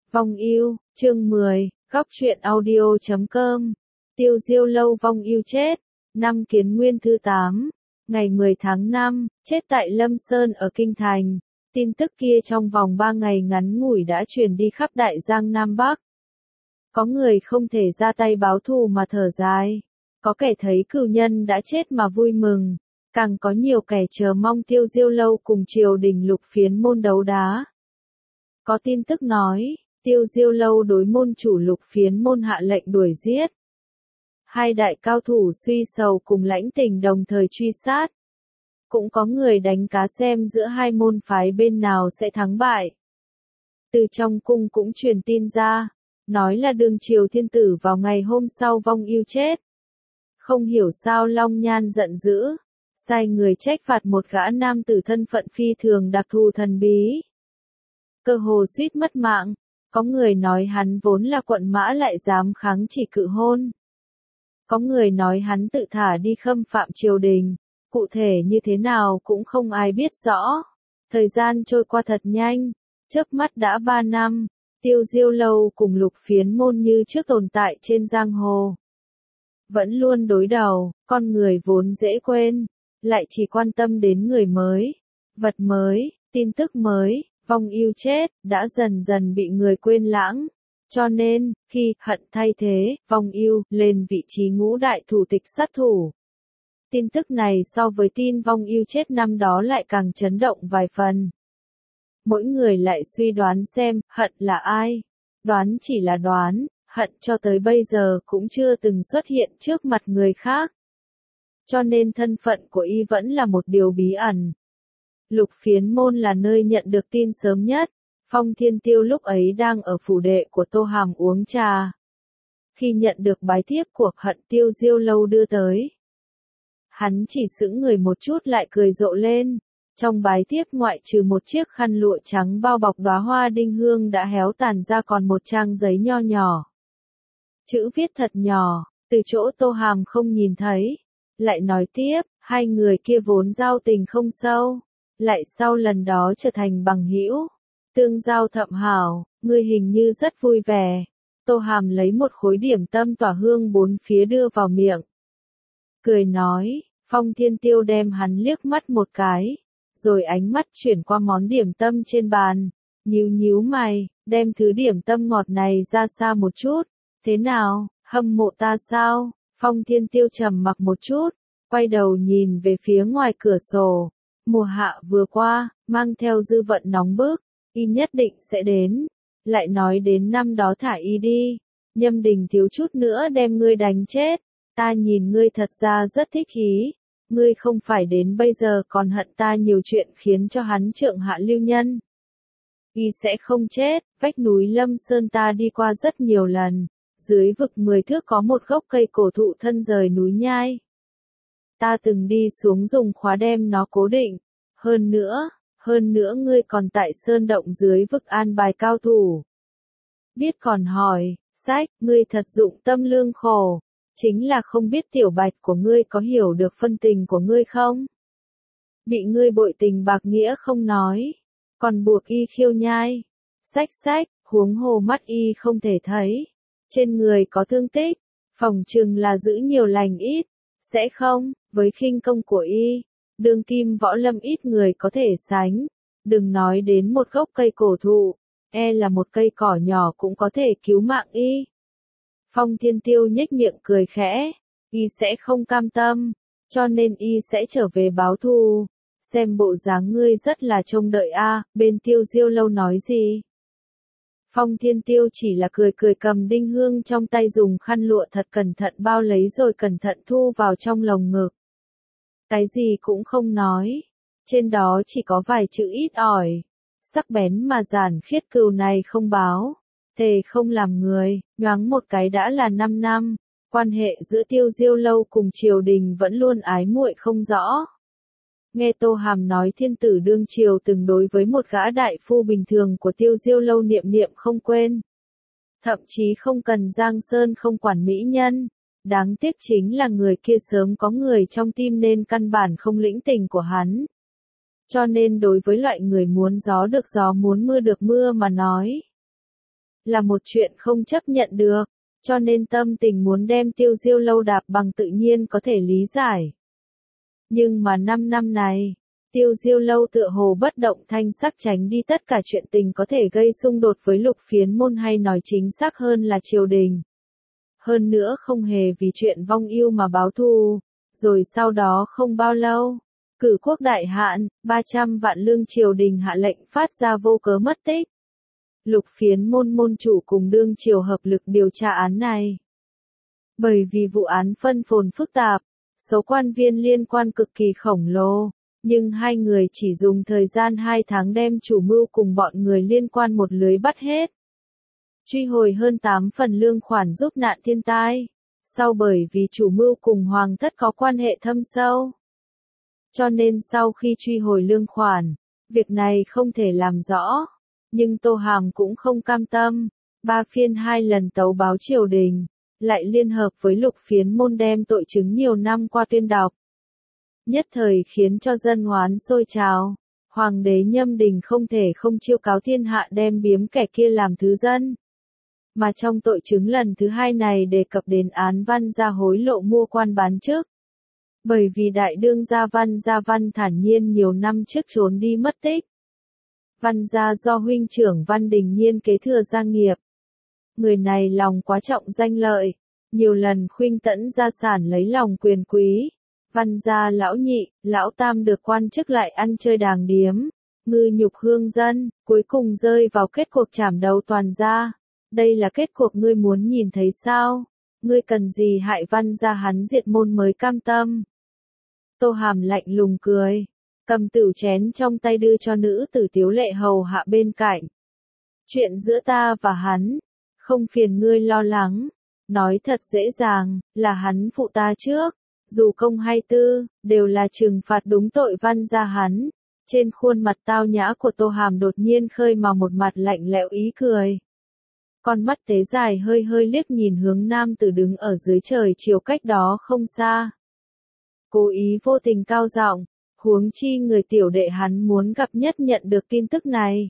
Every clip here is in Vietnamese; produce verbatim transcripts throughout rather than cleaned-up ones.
Vong ưu, chương mười, góc truyện audio chấm com. Tiêu Diêu Lâu vong ưu chết. Năm Kiến Nguyên thứ tám, ngày mười tháng năm, chết tại Lâm Sơn ở Kinh Thành. Tin tức kia trong vòng ba ngày ngắn ngủi đã truyền đi khắp Đại Giang Nam Bắc. Có người không thể ra tay báo thù mà thở dài. Có kẻ thấy cừu nhân đã chết mà vui mừng. Càng có nhiều kẻ chờ mong Tiêu Diêu Lâu cùng triều đình Lục Phiến môn đấu đá. Có tin tức nói, Tiêu Diêu Lâu đối môn chủ Lục Phiến môn hạ lệnh đuổi giết. Hai đại cao thủ Suy Sầu cùng Lãnh Tình đồng thời truy sát. Cũng có người đánh cá xem giữa hai môn phái bên nào sẽ thắng bại. Từ trong cung cũng truyền tin ra, nói là Đường Triều Thiên Tử vào ngày hôm sau vong ưu chết. Không hiểu sao Long Nhan giận dữ, sai người trách phạt một gã nam tử thân phận phi thường đặc thù thần bí. Cơ hồ suýt mất mạng, có người nói hắn vốn là quận mã lại dám kháng chỉ cự hôn. Có người nói hắn tự thả đi khâm phạm triều đình, cụ thể như thế nào cũng không ai biết rõ. Thời gian trôi qua thật nhanh, chớp mắt đã ba năm, Tiêu Diêu Lâu cùng Lục Phiến môn như trước tồn tại trên giang hồ. Vẫn luôn đối đầu, con người vốn dễ quên, lại chỉ quan tâm đến người mới, vật mới, tin tức mới. Vong ưu chết, đã dần dần bị người quên lãng. Cho nên, khi hận thay thế, vong ưu lên vị trí ngũ đại thủ tịch sát thủ. Tin tức này so với tin vong ưu chết năm đó lại càng chấn động vài phần. Mỗi người lại suy đoán xem, hận là ai. Đoán chỉ là đoán, hận cho tới bây giờ cũng chưa từng xuất hiện trước mặt người khác. Cho nên thân phận của y vẫn là một điều bí ẩn. Lục Phiến môn là nơi nhận được tin sớm nhất. Phong Thiên Tiêu lúc ấy đang ở phủ đệ của Tô Hàm uống trà. Khi nhận được bái thiếp của Hận Tiêu Diêu Lâu đưa tới, hắn chỉ sững người một chút lại cười rộ lên. Trong bái thiếp ngoại trừ một chiếc khăn lụa trắng bao bọc đóa hoa đinh hương đã héo tàn ra còn một trang giấy nho nhỏ. Chữ viết thật nhỏ, từ chỗ Tô Hàm không nhìn thấy. Lại nói tiếp, hai người kia vốn giao tình không sâu. Lại sau lần đó trở thành bằng hữu, tương giao thậm hảo, ngươi hình như rất vui vẻ. Tô Hàm lấy một khối điểm tâm tỏa hương bốn phía đưa vào miệng. Cười nói, Phong Thiên Tiêu đem hắn liếc mắt một cái, rồi ánh mắt chuyển qua món điểm tâm trên bàn, nhíu nhíu mày, đem thứ điểm tâm ngọt này ra xa một chút. Thế nào, hâm mộ ta sao? Phong Thiên Tiêu trầm mặc một chút, quay đầu nhìn về phía ngoài cửa sổ. Mùa hạ vừa qua, mang theo dư vận nóng bức, y nhất định sẽ đến. Lại nói đến năm đó thả y đi, Nhâm Đình thiếu chút nữa đem ngươi đánh chết. Ta nhìn ngươi thật ra rất thích ý, ngươi không phải đến bây giờ còn hận ta nhiều chuyện khiến cho hắn trượng hạ lưu nhân. Y sẽ không chết, vách núi Lâm Sơn ta đi qua rất nhiều lần, dưới vực mười thước có một gốc cây cổ thụ thân rời núi nhai. Ta từng đi xuống dùng khóa đem nó cố định. Hơn nữa, hơn nữa ngươi còn tại sơn động dưới vực an bài cao thủ. Biết còn hỏi, sách, ngươi thật dụng tâm lương khổ. Chính là không biết tiểu bạch của ngươi có hiểu được phân tình của ngươi không? Bị ngươi bội tình bạc nghĩa không nói. Còn buộc y khiêu nhai. Sách sách, huống hồ mắt y không thể thấy. Trên người có thương tích. Phỏng chừng là giữ nhiều lành ít. Sẽ không, với khinh công của y, đương kim võ lâm ít người có thể sánh. Đừng nói đến một gốc cây cổ thụ, e là một cây cỏ nhỏ cũng có thể cứu mạng y. Phong Thiên Tiêu nhếch miệng cười khẽ, y sẽ không cam tâm, cho nên y sẽ trở về báo thù. Xem bộ dáng ngươi rất là trông đợi a. À, bên Tiêu Diêu Lâu nói gì? Phong Thiên Tiêu chỉ là cười cười cầm đinh hương trong tay dùng khăn lụa thật cẩn thận bao lấy rồi cẩn thận thu vào trong lồng ngực. Cái gì cũng không nói. Trên đó chỉ có vài chữ ít ỏi. Sắc bén mà giản khiết cừu này không báo. Thề không làm người, nhoáng một cái đã là năm năm. Quan hệ giữa Tiêu Diêu Lâu cùng triều đình vẫn luôn ái muội không rõ. Nghe Tô Hàm nói thiên tử đương triều từng đối với một gã đại phu bình thường của Tiêu Diêu Lâu niệm niệm không quên. Thậm chí không cần Giang Sơn không quản mỹ nhân. Đáng tiếc chính là người kia sớm có người trong tim nên căn bản không lĩnh tình của hắn. Cho nên đối với loại người muốn gió được gió muốn mưa được mưa mà nói. là một chuyện không chấp nhận được, cho nên tâm tình muốn đem Tiêu Diêu Lâu đạp bằng tự nhiên có thể lý giải. Nhưng mà năm năm này, Tiêu Diêu Lâu tựa hồ bất động thanh sắc tránh đi tất cả chuyện tình có thể gây xung đột với Lục Phiến môn, hay nói chính xác hơn là triều đình. Hơn nữa không hề vì chuyện vong ưu mà báo thù, rồi sau đó không bao lâu, cử quốc đại hạn, ba trăm vạn lương triều đình hạ lệnh phát ra vô cớ mất tích. Lục Phiến môn môn chủ cùng đương triều hợp lực điều tra án này. Bởi vì vụ án phân phồn phức tạp, số quan viên liên quan cực kỳ khổng lồ, nhưng hai người chỉ dùng thời gian hai tháng đem chủ mưu cùng bọn người liên quan một lưới bắt hết. Truy hồi hơn tám phần lương khoản giúp nạn thiên tai, sau bởi vì chủ mưu cùng hoàng thất có quan hệ thâm sâu. Cho nên sau khi truy hồi lương khoản, việc này không thể làm rõ. Nhưng Tô Hàm cũng không cam tâm, ba phiên hai lần tấu báo triều đình, lại liên hợp với Lục Phiến môn đem tội chứng nhiều năm qua tuyên đọc. Nhất thời khiến cho dân oán sôi trào, hoàng đế Nhâm Đình không thể không chiêu cáo thiên hạ đem biếm kẻ kia làm thứ dân. Mà trong tội chứng lần thứ hai này đề cập đến án Văn Gia hối lộ mua quan bán chức. Bởi vì đại đương gia Văn Gia Văn thản nhiên nhiều năm trước trốn đi mất tích. Văn Gia do huynh trưởng Văn Đình Nhiên kế thừa gia nghiệp. Người này lòng quá trọng danh lợi, nhiều lần khuynh tẫn gia sản lấy lòng quyền quý. Văn Gia lão nhị, lão tam được quan chức lại ăn chơi đàng điếm, ngư nhục hương dân, cuối cùng rơi vào kết cuộc chảm đầu toàn gia. Đây là kết cuộc ngươi muốn nhìn thấy sao? Ngươi cần gì hại Văn Gia hắn diệt môn mới cam tâm? Tô Hàm lạnh lùng cười, cầm tửu chén trong tay đưa cho nữ tử Tiếu Lệ hầu hạ bên cạnh. Chuyện giữa ta và hắn, không phiền ngươi lo lắng, nói thật dễ dàng, là hắn phụ ta trước, dù công hay tư, đều là trừng phạt đúng tội Văn Gia hắn. Trên khuôn mặt tao nhã của Tô Hàm đột nhiên khơi mào một mặt lạnh lẽo ý cười. Con mắt tế dài hơi hơi liếc nhìn hướng nam tử đứng ở dưới trời chiều cách đó không xa. Cố ý vô tình cao giọng, huống chi người tiểu đệ hắn muốn gặp nhất nhận được tin tức này.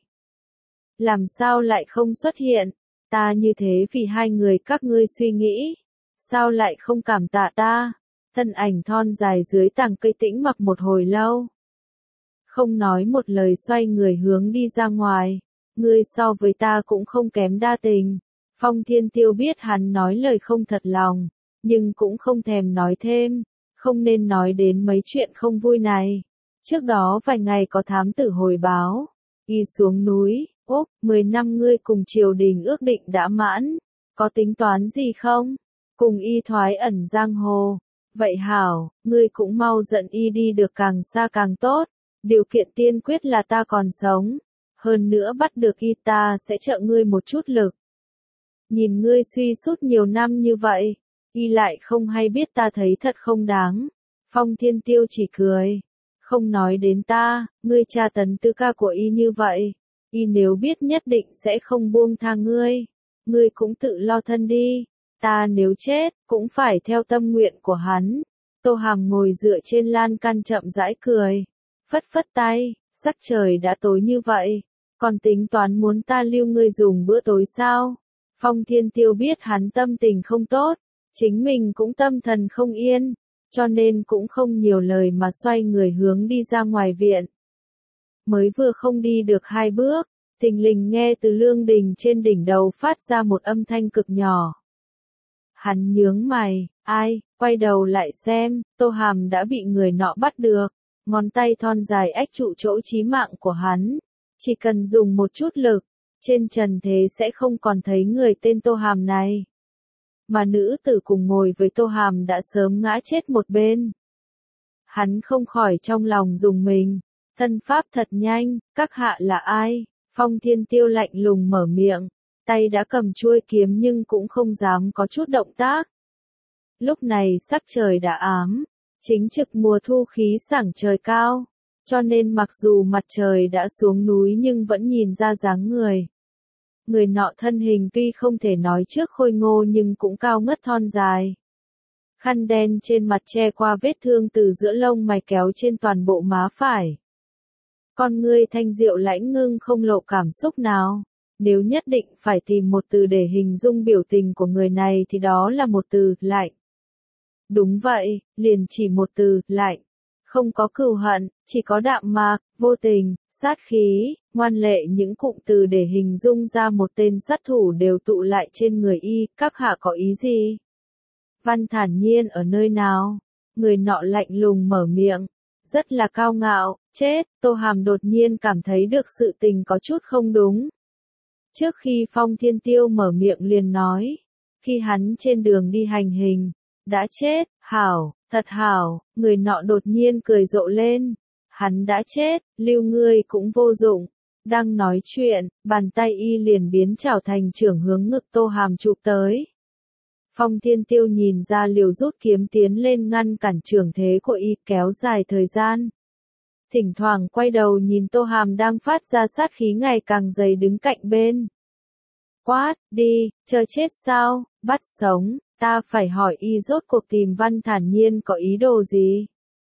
Làm sao lại không xuất hiện, ta như thế vì hai người các ngươi suy nghĩ, sao lại không cảm tạ ta? Thân ảnh thon dài dưới tàng cây tĩnh mặc một hồi lâu. Không nói một lời xoay người hướng đi ra ngoài. Ngươi so với ta cũng không kém đa tình. Phong Thiên Tiêu biết hắn nói lời không thật lòng, nhưng cũng không thèm nói thêm, không nên nói đến mấy chuyện không vui này. Trước đó vài ngày có thám tử hồi báo, y xuống núi, Úc, mười năm ngươi cùng triều đình ước định đã mãn, có tính toán gì không? Cùng y thoái ẩn giang hồ. Vậy hảo, ngươi cũng mau dẫn y đi được càng xa càng tốt, điều kiện tiên quyết là ta còn sống. Hơn nữa bắt được y ta sẽ trợ ngươi một chút lực. Nhìn ngươi suy sút nhiều năm như vậy, y lại không hay biết ta thấy thật không đáng. Phong Thiên Tiêu chỉ cười. Không nói đến ta, ngươi tra tấn tư ca của y như vậy. Y nếu biết nhất định sẽ không buông tha ngươi. Ngươi cũng tự lo thân đi. Ta nếu chết, cũng phải theo tâm nguyện của hắn. Tô Hàm ngồi dựa trên lan can chậm rãi cười. Phất phất tay, sắc trời đã tối như vậy. Còn tính toán muốn ta lưu ngươi dùng bữa tối sao? Phong Thiên Tiêu biết hắn tâm tình không tốt, chính mình cũng tâm thần không yên, cho nên cũng không nhiều lời mà xoay người hướng đi ra ngoài viện. Mới vừa không đi được hai bước, thình lình nghe từ lương đình trên đỉnh đầu phát ra một âm thanh cực nhỏ. Hắn nhướng mày, ai, quay đầu lại xem, Tô Hàm đã bị người nọ bắt được, ngón tay thon dài ách trụ chỗ chí mạng của hắn. Chỉ cần dùng một chút lực, trên trần thế sẽ không còn thấy người tên Tô Hàm này. Mà nữ tử cùng ngồi với Tô Hàm đã sớm ngã chết một bên. Hắn không khỏi trong lòng rùng mình, thân pháp thật nhanh, các hạ là ai? Phong Thiên Tiêu lạnh lùng mở miệng, tay đã cầm chuôi kiếm nhưng cũng không dám có chút động tác. Lúc này sắc trời đã ám, chính trực mùa thu khí sảng trời cao. Cho nên mặc dù mặt trời đã xuống núi nhưng vẫn nhìn ra dáng người. Người nọ thân hình tuy không thể nói trước khôi ngô nhưng cũng cao ngất thon dài. Khăn đen trên mặt che qua vết thương từ giữa lông mày kéo trên toàn bộ má phải. Con ngươi thanh diệu lãnh ngưng không lộ cảm xúc nào. Nếu nhất định phải tìm một từ để hình dung biểu tình của người này thì đó là một từ, lạnh. Đúng vậy, liền chỉ một từ, lạnh. Không có cừu hận, chỉ có đạm mạc, vô tình, sát khí, ngoan lệ, những cụm từ để hình dung ra một tên sát thủ đều tụ lại trên người y, các hạ có ý gì? Văn thản nhiên ở nơi nào? Người nọ lạnh lùng mở miệng, rất là cao ngạo, chết, Tô Hàm đột nhiên cảm thấy được sự tình có chút không đúng. Trước khi Phong Thiên Tiêu mở miệng liền nói, khi hắn trên đường đi hành hình, đã chết, hảo, thật hảo, người nọ đột nhiên cười rộ lên, hắn đã chết, lưu ngươi cũng vô dụng. Đang nói chuyện, bàn tay y liền biến chảo thành trưởng hướng ngực Tô Hàm chụp tới. Phong Thiên Tiêu nhìn ra liều rút kiếm tiến lên ngăn cản trường thế của y, kéo dài thời gian. Thỉnh thoảng quay đầu nhìn Tô Hàm đang phát ra sát khí ngày càng dày đứng cạnh bên. Quát, đi, chờ chết sao, bắt sống, ta phải hỏi y rốt cuộc tìm Văn thản nhiên có ý đồ gì.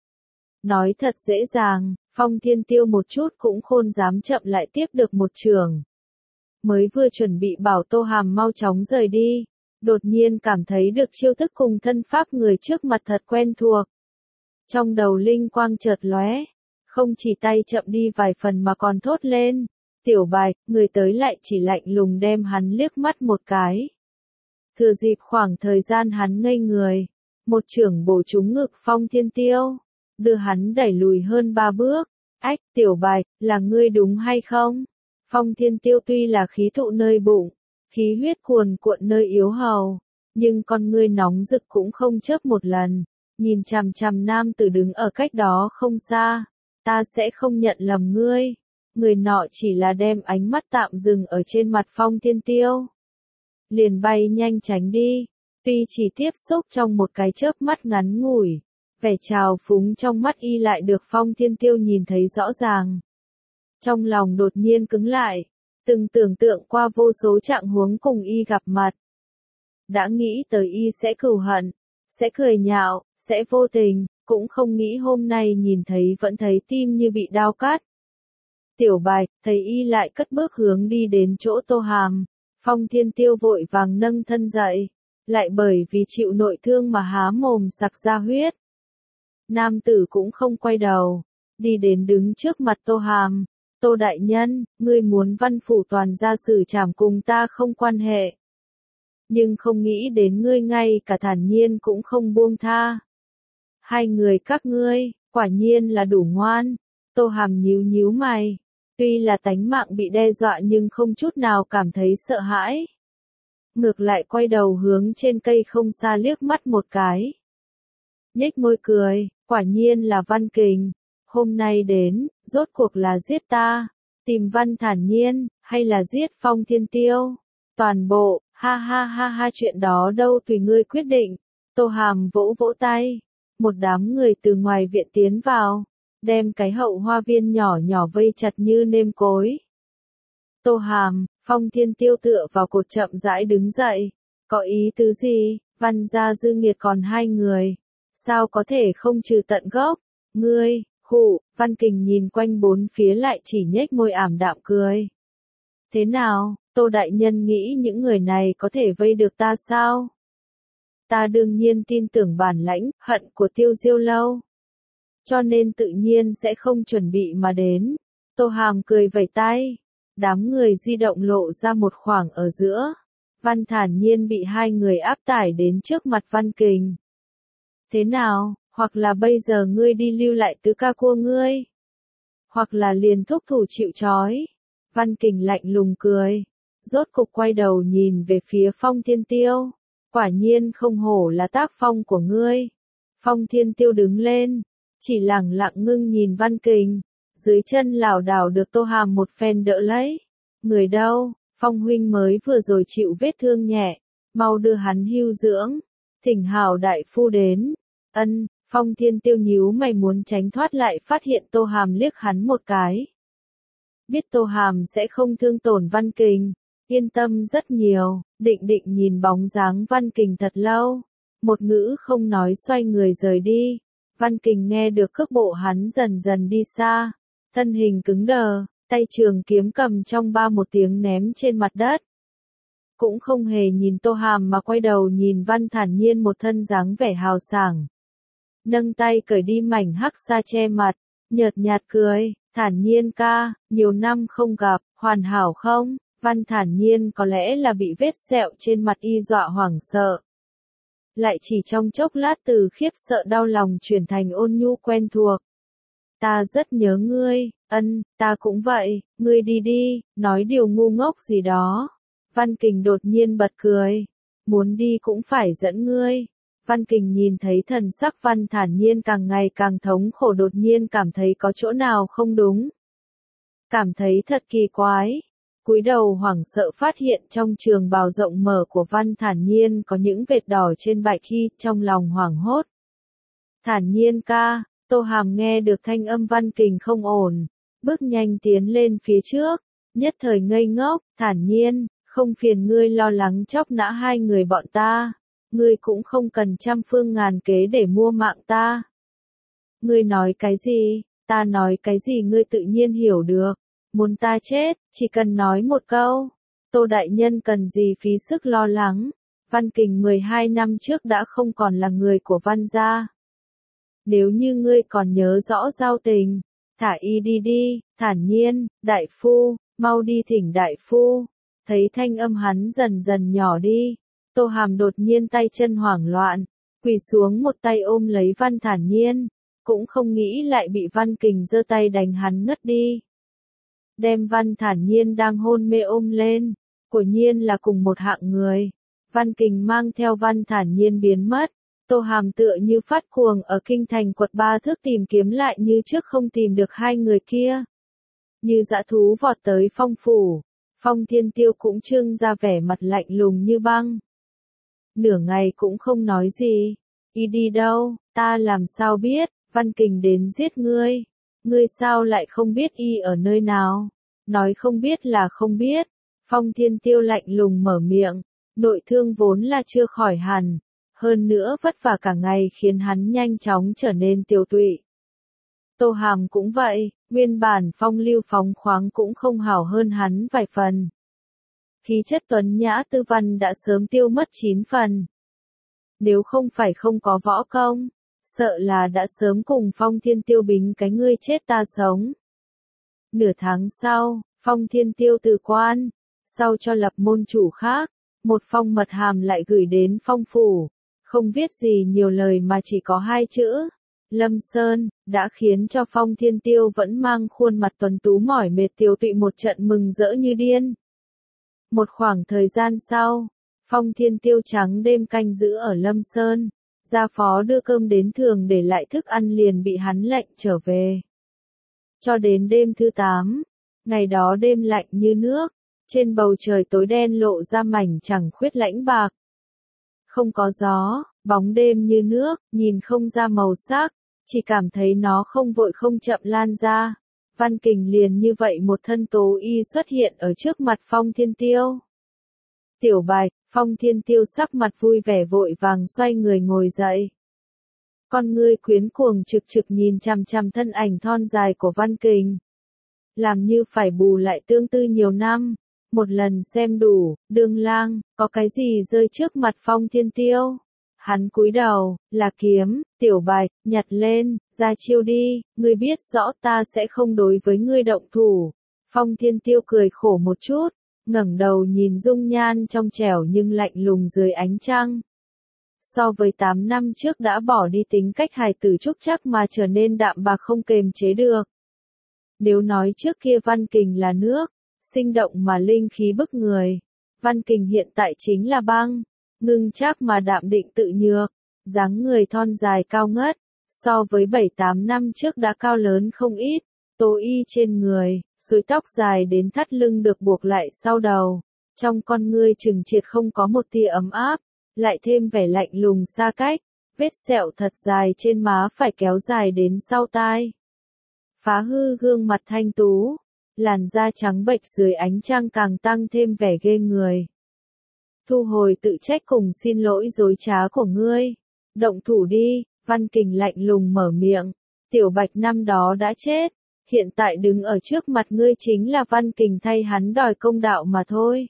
Nói thật dễ dàng, Phong Thiên Tiêu một chút cũng khôn dám chậm lại tiếp được một trường. Mới vừa chuẩn bị bảo Tô Hàm mau chóng rời đi, đột nhiên cảm thấy được chiêu thức cùng thân pháp người trước mặt thật quen thuộc. Trong đầu linh quang chợt lóe, không chỉ tay chậm đi vài phần mà còn thốt lên, Tiểu Bạch, người tới lại chỉ lạnh lùng đem hắn liếc mắt một cái. Thừa dịp khoảng thời gian hắn ngây người, một chưởng bổ trúng ngực Phong Thiên Tiêu, đưa hắn đẩy lùi hơn ba bước. Ách, Tiểu Bạch, là ngươi đúng hay không? Phong Thiên Tiêu tuy là khí tụ nơi bụng, khí huyết cuồn cuộn nơi yếu hầu, nhưng con ngươi nóng rực cũng không chớp một lần, nhìn chằm chằm nam tử đứng ở cách đó không xa. Ta sẽ không nhận lầm ngươi. Người nọ chỉ là đem ánh mắt tạm dừng ở trên mặt Phong Thiên Tiêu, liền bay nhanh tránh đi. Tuy chỉ tiếp xúc trong một cái chớp mắt ngắn ngủi, vẻ trào phúng trong mắt y lại được Phong Thiên Tiêu nhìn thấy rõ ràng. Trong lòng đột nhiên cứng lại, từng tưởng tượng qua vô số trạng huống cùng y gặp mặt. Đã nghĩ tới y sẽ cừu hận, sẽ cười nhạo, sẽ vô tình, cũng không nghĩ hôm nay nhìn thấy vẫn thấy tim như bị đao cắt. Tiểu Bạch, thấy y lại cất bước hướng đi đến chỗ Tô Hàm, Phong Thiên Tiêu vội vàng nâng thân dậy, lại bởi vì chịu nội thương mà há mồm sặc ra huyết. Nam tử cũng không quay đầu, đi đến đứng trước mặt Tô Hàm. Tô đại nhân, ngươi muốn Văn phủ toàn gia xử trảm cùng ta không quan hệ. Nhưng không nghĩ đến ngươi ngay cả thản nhiên cũng không buông tha. Hai người các ngươi, quả nhiên là đủ ngoan. Tô Hàm nhíu nhíu mày, tuy là tánh mạng bị đe dọa nhưng không chút nào cảm thấy sợ hãi. Ngược lại quay đầu hướng trên cây không xa liếc mắt một cái. Nhếch môi cười, quả nhiên là Văn Kình. Hôm nay đến, rốt cuộc là giết ta, tìm Văn thản nhiên, hay là giết Phong Thiên Tiêu? Toàn bộ, ha ha ha ha, chuyện đó đâu tùy ngươi quyết định. Tô Hàm vỗ vỗ tay, một đám người từ ngoài viện tiến vào, đem cái hậu hoa viên nhỏ nhỏ vây chặt như nêm cối. Tô Hàm, Phong Thiên Tiêu tựa vào cột chậm rãi đứng dậy, có ý tứ gì? Văn gia dư nghiệt còn hai người, sao có thể không trừ tận gốc? Ngươi, khụ, Văn Kình nhìn quanh bốn phía lại chỉ nhếch môi ảm đạm cười. Thế nào, Tô đại nhân nghĩ những người này có thể vây được ta sao? Ta đương nhiên tin tưởng bản lãnh, hận của Tiêu Diêu Lâu, cho nên tự nhiên sẽ không chuẩn bị mà đến. Tô Hàm cười vẩy tay, đám người di động lộ ra một khoảng ở giữa. Văn thản nhiên bị hai người áp tải đến trước mặt Văn Kình. Thế nào, hoặc là bây giờ ngươi đi lưu lại tứ ca cua ngươi, hoặc là liền thúc thủ chịu trói. Văn Kình lạnh lùng cười, rốt cục quay đầu nhìn về phía Phong Thiên Tiêu. Quả nhiên không hổ là tác phong của ngươi. Phong Thiên Tiêu đứng lên, chỉ lẳng lặng ngưng nhìn Văn Kình, dưới chân lảo đảo được Tô Hàm một phen đỡ lấy. Người đâu? Phong huynh mới vừa rồi chịu vết thương nhẹ, mau đưa hắn hưu dưỡng. Thỉnh Hào đại phu đến. Ân, Phong Thiên Tiêu nhíu mày muốn tránh thoát lại phát hiện Tô Hàm liếc hắn một cái. Biết Tô Hàm sẽ không thương tổn Văn Kình, yên tâm rất nhiều, định định nhìn bóng dáng Văn Kình thật lâu, một ngữ không nói xoay người rời đi. Văn Kình nghe được cước bộ hắn dần dần đi xa, thân hình cứng đờ, tay trường kiếm cầm trong ba một tiếng ném trên mặt đất. Cũng không hề nhìn Tô Hàm mà quay đầu nhìn Văn Thản Nhiên một thân dáng vẻ hào sảng. Nâng tay cởi đi mảnh hắc sa che mặt, nhợt nhạt cười, Thản Nhiên ca, nhiều năm không gặp, hoàn hảo không? Văn Thản Nhiên có lẽ là bị vết sẹo trên mặt y dọa hoảng sợ. Lại chỉ trong chốc lát từ khiếp sợ đau lòng chuyển thành ôn nhu quen thuộc. Ta rất nhớ ngươi, ân, ta cũng vậy, ngươi đi đi, nói điều ngu ngốc gì đó. Văn Kình đột nhiên bật cười, muốn đi cũng phải dẫn ngươi. Văn Kình nhìn thấy thần sắc Văn Thản Nhiên càng ngày càng thống khổ, đột nhiên cảm thấy có chỗ nào không đúng. Cảm thấy thật kỳ quái. Cúi đầu hoảng sợ phát hiện trong trường bào rộng mở của Văn Thản Nhiên có những vệt đỏ trên bạch y, trong lòng hoảng hốt. Thản Nhiên ca, Tô Hàm nghe được thanh âm Văn Kình không ổn, bước nhanh tiến lên phía trước, nhất thời ngây ngốc, Thản Nhiên, không phiền ngươi lo lắng chóc nã hai người bọn ta, ngươi cũng không cần trăm phương ngàn kế để mua mạng ta. Ngươi nói cái gì, ta nói cái gì ngươi tự nhiên hiểu được. Muốn ta chết, chỉ cần nói một câu. Tô đại nhân cần gì phí sức lo lắng. Văn Kình mười hai năm trước đã không còn là người của Văn gia. Nếu như ngươi còn nhớ rõ giao tình, thả y đi đi, Thản Nhiên, đại phu, mau đi thỉnh đại phu. Thấy thanh âm hắn dần dần nhỏ đi, Tô Hàm đột nhiên tay chân hoảng loạn, quỳ xuống một tay ôm lấy Văn Thản Nhiên, cũng không nghĩ lại bị Văn Kình giơ tay đánh hắn ngất đi. Đem Văn Thản Nhiên đang hôn mê ôm lên, quả nhiên là cùng một hạng người. Văn Kình mang theo Văn Thản Nhiên biến mất, Tô Hàm tựa như phát cuồng ở kinh thành quật ba thước tìm kiếm lại như trước không tìm được hai người kia. Như dã thú vọt tới Phong phủ, Phong Thiên Tiêu cũng trưng ra vẻ mặt lạnh lùng như băng. Nửa ngày cũng không nói gì, y đi đâu, ta làm sao biết, Văn Kình đến giết ngươi. Ngươi sao lại không biết y ở nơi nào? Nói không biết là không biết. Phong Thiên Tiêu lạnh lùng mở miệng. Nội thương vốn là chưa khỏi hẳn. Hơn nữa vất vả cả ngày khiến hắn nhanh chóng trở nên tiêu tụy. Tô Hàm cũng vậy, nguyên bản phong lưu phóng khoáng cũng không hảo hơn hắn vài phần. Khí chất tuấn nhã tư văn đã sớm tiêu mất chín phần. Nếu không phải không có võ công, sợ là đã sớm cùng Phong Thiên Tiêu bính cái ngươi chết ta sống. Nửa tháng sau, Phong Thiên Tiêu từ quan, sau cho lập môn chủ khác, một phong mật hàm lại gửi đến Phong phủ, không viết gì nhiều lời mà chỉ có hai chữ, Lâm Sơn, đã khiến cho Phong Thiên Tiêu vẫn mang khuôn mặt tuấn tú mỏi mệt tiêu tụy một trận mừng rỡ như điên. Một khoảng thời gian sau, Phong Thiên Tiêu trắng đêm canh giữ ở Lâm Sơn. Gia phó đưa cơm đến thường để lại thức ăn liền bị hắn lệnh trở về. Cho đến đêm thứ tám, ngày đó đêm lạnh như nước, trên bầu trời tối đen lộ ra mảnh chẳng khuyết lãnh bạc. Không có gió, bóng đêm như nước, nhìn không ra màu sắc, chỉ cảm thấy nó không vội không chậm lan ra. Văn Kình liền như vậy một thân tố y xuất hiện ở trước mặt Phong Thiên Tiêu. Tiểu Bạch, Phong Thiên Tiêu sắc mặt vui vẻ vội vàng xoay người ngồi dậy. Con ngươi quyến cuồng trực trực nhìn chằm chằm thân ảnh thon dài của Văn Kình. Làm như phải bù lại tương tư nhiều năm, một lần xem đủ, Đường Lang, có cái gì rơi trước mặt Phong Thiên Tiêu. Hắn cúi đầu, là kiếm, Tiểu Bạch, nhặt lên, ra chiêu đi, ngươi biết rõ ta sẽ không đối với ngươi động thủ. Phong Thiên Tiêu cười khổ một chút, ngẩng đầu nhìn dung nhan trong trẻo nhưng lạnh lùng dưới ánh trăng. So với tám năm trước đã bỏ đi tính cách hài tử trúc chắc mà trở nên đạm bạc không kềm chế được. Nếu nói trước kia Văn Kình là nước, sinh động mà linh khí bức người, Văn Kình hiện tại chính là băng, ngưng chắc mà đạm định tự nhược, dáng người thon dài cao ngất, so với bảy tám năm trước đã cao lớn không ít, tố y trên người, suối tóc dài đến thắt lưng được buộc lại sau đầu, trong con ngươi trừng triệt không có một tia ấm áp, lại thêm vẻ lạnh lùng xa cách, vết sẹo thật dài trên má phải kéo dài đến sau tai. Phá hư gương mặt thanh tú, làn da trắng bệch dưới ánh trăng càng tăng thêm vẻ ghê người. Thu hồi tự trách cùng xin lỗi dối trá của ngươi. Động thủ đi, Văn Kình lạnh lùng mở miệng. Tiểu Bạch năm đó đã chết, hiện tại đứng ở trước mặt ngươi chính là Văn Kình thay hắn đòi công đạo mà thôi.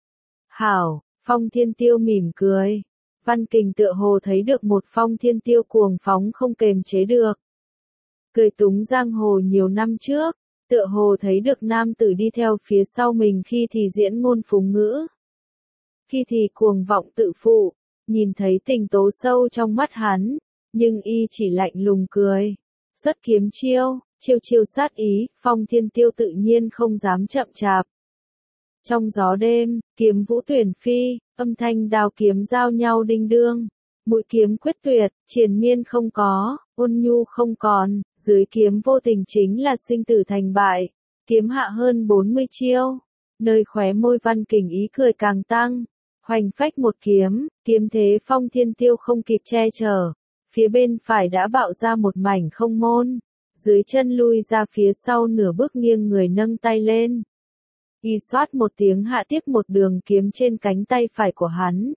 Hảo, Phong Thiên Tiêu mỉm cười. Văn Kình tựa hồ thấy được một Phong Thiên Tiêu cuồng phóng không kềm chế được. Cười túng giang hồ nhiều năm trước, tựa hồ thấy được nam tử đi theo phía sau mình khi thì diễn ngôn phúng ngữ, khi thì cuồng vọng tự phụ, nhìn thấy tình tố sâu trong mắt hắn, nhưng y chỉ lạnh lùng cười. Xuất kiếm chiêu, chiêu chiêu sát ý, Phong Thiên Tiêu tự nhiên không dám chậm chạp. Trong gió đêm, kiếm vũ tuyển phi, âm thanh đao kiếm giao nhau đinh đương. Mũi kiếm quyết tuyệt, triền miên không có, ôn nhu không còn, dưới kiếm vô tình chính là sinh tử thành bại. Kiếm hạ hơn bốn mươi chiêu, nơi khóe môi Văn Kình ý cười càng tăng. Hoành phách một kiếm, kiếm thế Phong Thiên Tiêu không kịp che chở. Phía bên phải đã bạo ra một mảnh không môn. Dưới chân lui ra phía sau nửa bước nghiêng người nâng tay lên. Y xoát một tiếng hạ tiếp một đường kiếm trên cánh tay phải của hắn.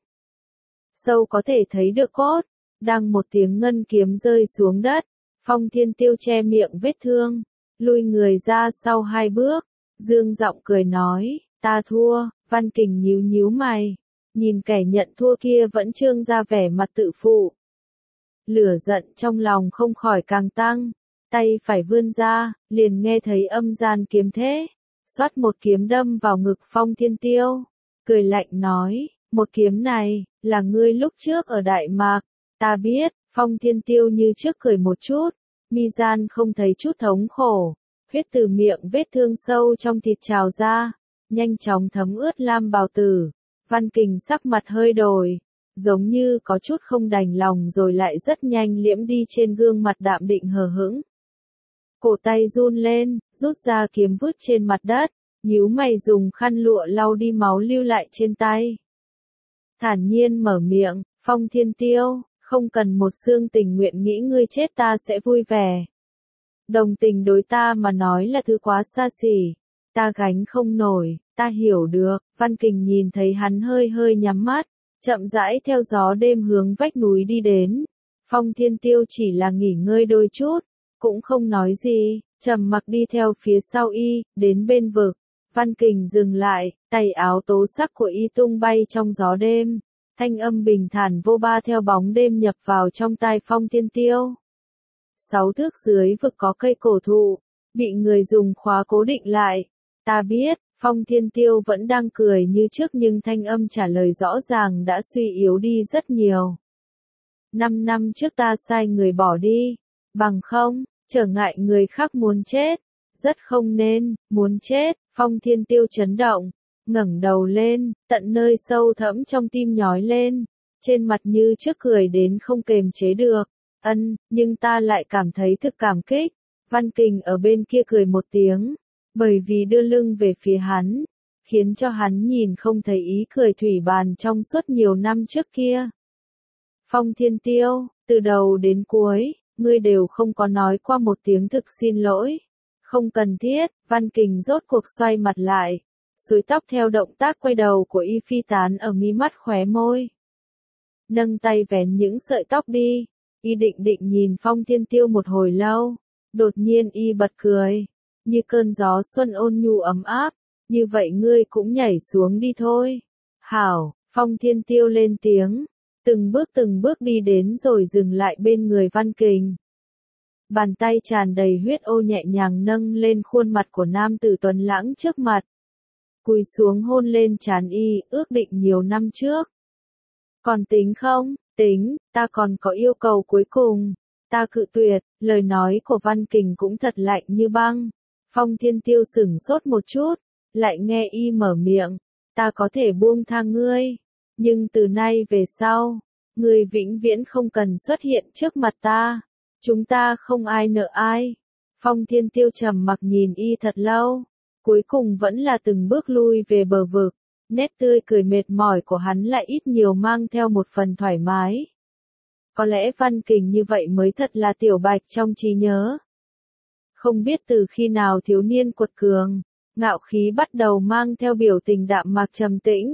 Sâu có thể thấy được cốt, đang một tiếng ngân kiếm rơi xuống đất. Phong Thiên Tiêu che miệng vết thương, lui người ra sau hai bước, dương giọng cười nói, ta thua. Văn Kình nhíu nhíu mày, nhìn kẻ nhận thua kia vẫn trương ra vẻ mặt tự phụ. Lửa giận trong lòng không khỏi càng tăng, tay phải vươn ra, liền nghe thấy âm gian kiếm thế, xoát một kiếm đâm vào ngực Phong Thiên Tiêu, cười lạnh nói, một kiếm này, là ngươi lúc trước ở Đại Mạc, ta biết. Phong Thiên Tiêu như trước cười một chút, mi gian không thấy chút thống khổ, huyết từ miệng vết thương sâu trong thịt trào ra, nhanh chóng thấm ướt lam bào tử. Văn Kình sắc mặt hơi đổi, giống như có chút không đành lòng rồi lại rất nhanh liễm đi trên gương mặt đạm định hờ hững. Cổ tay run lên, rút ra kiếm vứt trên mặt đất, nhíu mày dùng khăn lụa lau đi máu lưu lại trên tay. Thản nhiên mở miệng, Phong Thiên Tiêu, không cần một xương tình nguyện nghĩ ngươi chết ta sẽ vui vẻ. Đồng tình đối ta mà nói là thứ quá xa xỉ, ta gánh không nổi, ta hiểu được. Văn Kình nhìn thấy hắn hơi hơi nhắm mắt, chậm rãi theo gió đêm hướng vách núi đi đến. Phong Thiên Tiêu chỉ là nghỉ ngơi đôi chút, cũng không nói gì, trầm mặc đi theo phía sau y, đến bên vực. Văn Kình dừng lại, tay áo tố sắc của y tung bay trong gió đêm, thanh âm bình thản vô ba theo bóng đêm nhập vào trong tai Phong Thiên Tiêu. Sáu thước dưới vực có cây cổ thụ, bị người dùng khóa cố định lại. Ta biết. Phong Thiên Tiêu vẫn đang cười như trước nhưng thanh âm trả lời rõ ràng đã suy yếu đi rất nhiều. Năm năm trước ta sai người bỏ đi, bằng không, trở ngại người khác muốn chết, rất không nên, muốn chết. Phong Thiên Tiêu chấn động, ngẩng đầu lên, tận nơi sâu thẫm trong tim nhói lên, trên mặt như trước cười đến không kềm chế được. Ân, nhưng ta lại cảm thấy thực cảm kích. Văn Kình ở bên kia cười một tiếng. Bởi vì đưa lưng về phía hắn, khiến cho hắn nhìn không thấy ý cười thủy bàn trong suốt nhiều năm trước kia. Phong Thiên Tiêu, từ đầu đến cuối, ngươi đều không có nói qua một tiếng thực xin lỗi. Không cần thiết. Văn Kình rốt cuộc xoay mặt lại, xúi tóc theo động tác quay đầu của y phi tán ở mí mắt khóe môi. Nâng tay vén những sợi tóc đi, y định định nhìn Phong Thiên Tiêu một hồi lâu, đột nhiên y bật cười. Như cơn gió xuân ôn nhu ấm áp, như vậy ngươi cũng nhảy xuống đi thôi. Hảo, Phong Thiên Tiêu lên tiếng, từng bước từng bước đi đến rồi dừng lại bên người Văn Kình. Bàn tay tràn đầy huyết ô nhẹ nhàng nâng lên khuôn mặt của nam tử tuấn lãng trước mặt. Cúi xuống hôn lên trán y, ước định nhiều năm trước. Còn tính không? Tính, ta còn có yêu cầu cuối cùng. Ta cự tuyệt. Lời nói của Văn Kình cũng thật lạnh như băng. Phong Thiên Tiêu sửng sốt một chút, lại nghe y mở miệng, ta có thể buông tha ngươi, nhưng từ nay về sau, ngươi vĩnh viễn không cần xuất hiện trước mặt ta, chúng ta không ai nợ ai. Phong Thiên Tiêu trầm mặc nhìn y thật lâu, cuối cùng vẫn là từng bước lui về bờ vực, nét tươi cười mệt mỏi của hắn lại ít nhiều mang theo một phần thoải mái. Có lẽ Văn Kình như vậy mới thật là tiểu bạch trong trí nhớ. Không biết từ khi nào thiếu niên quật cường, ngạo khí bắt đầu mang theo biểu tình đạm mạc trầm tĩnh.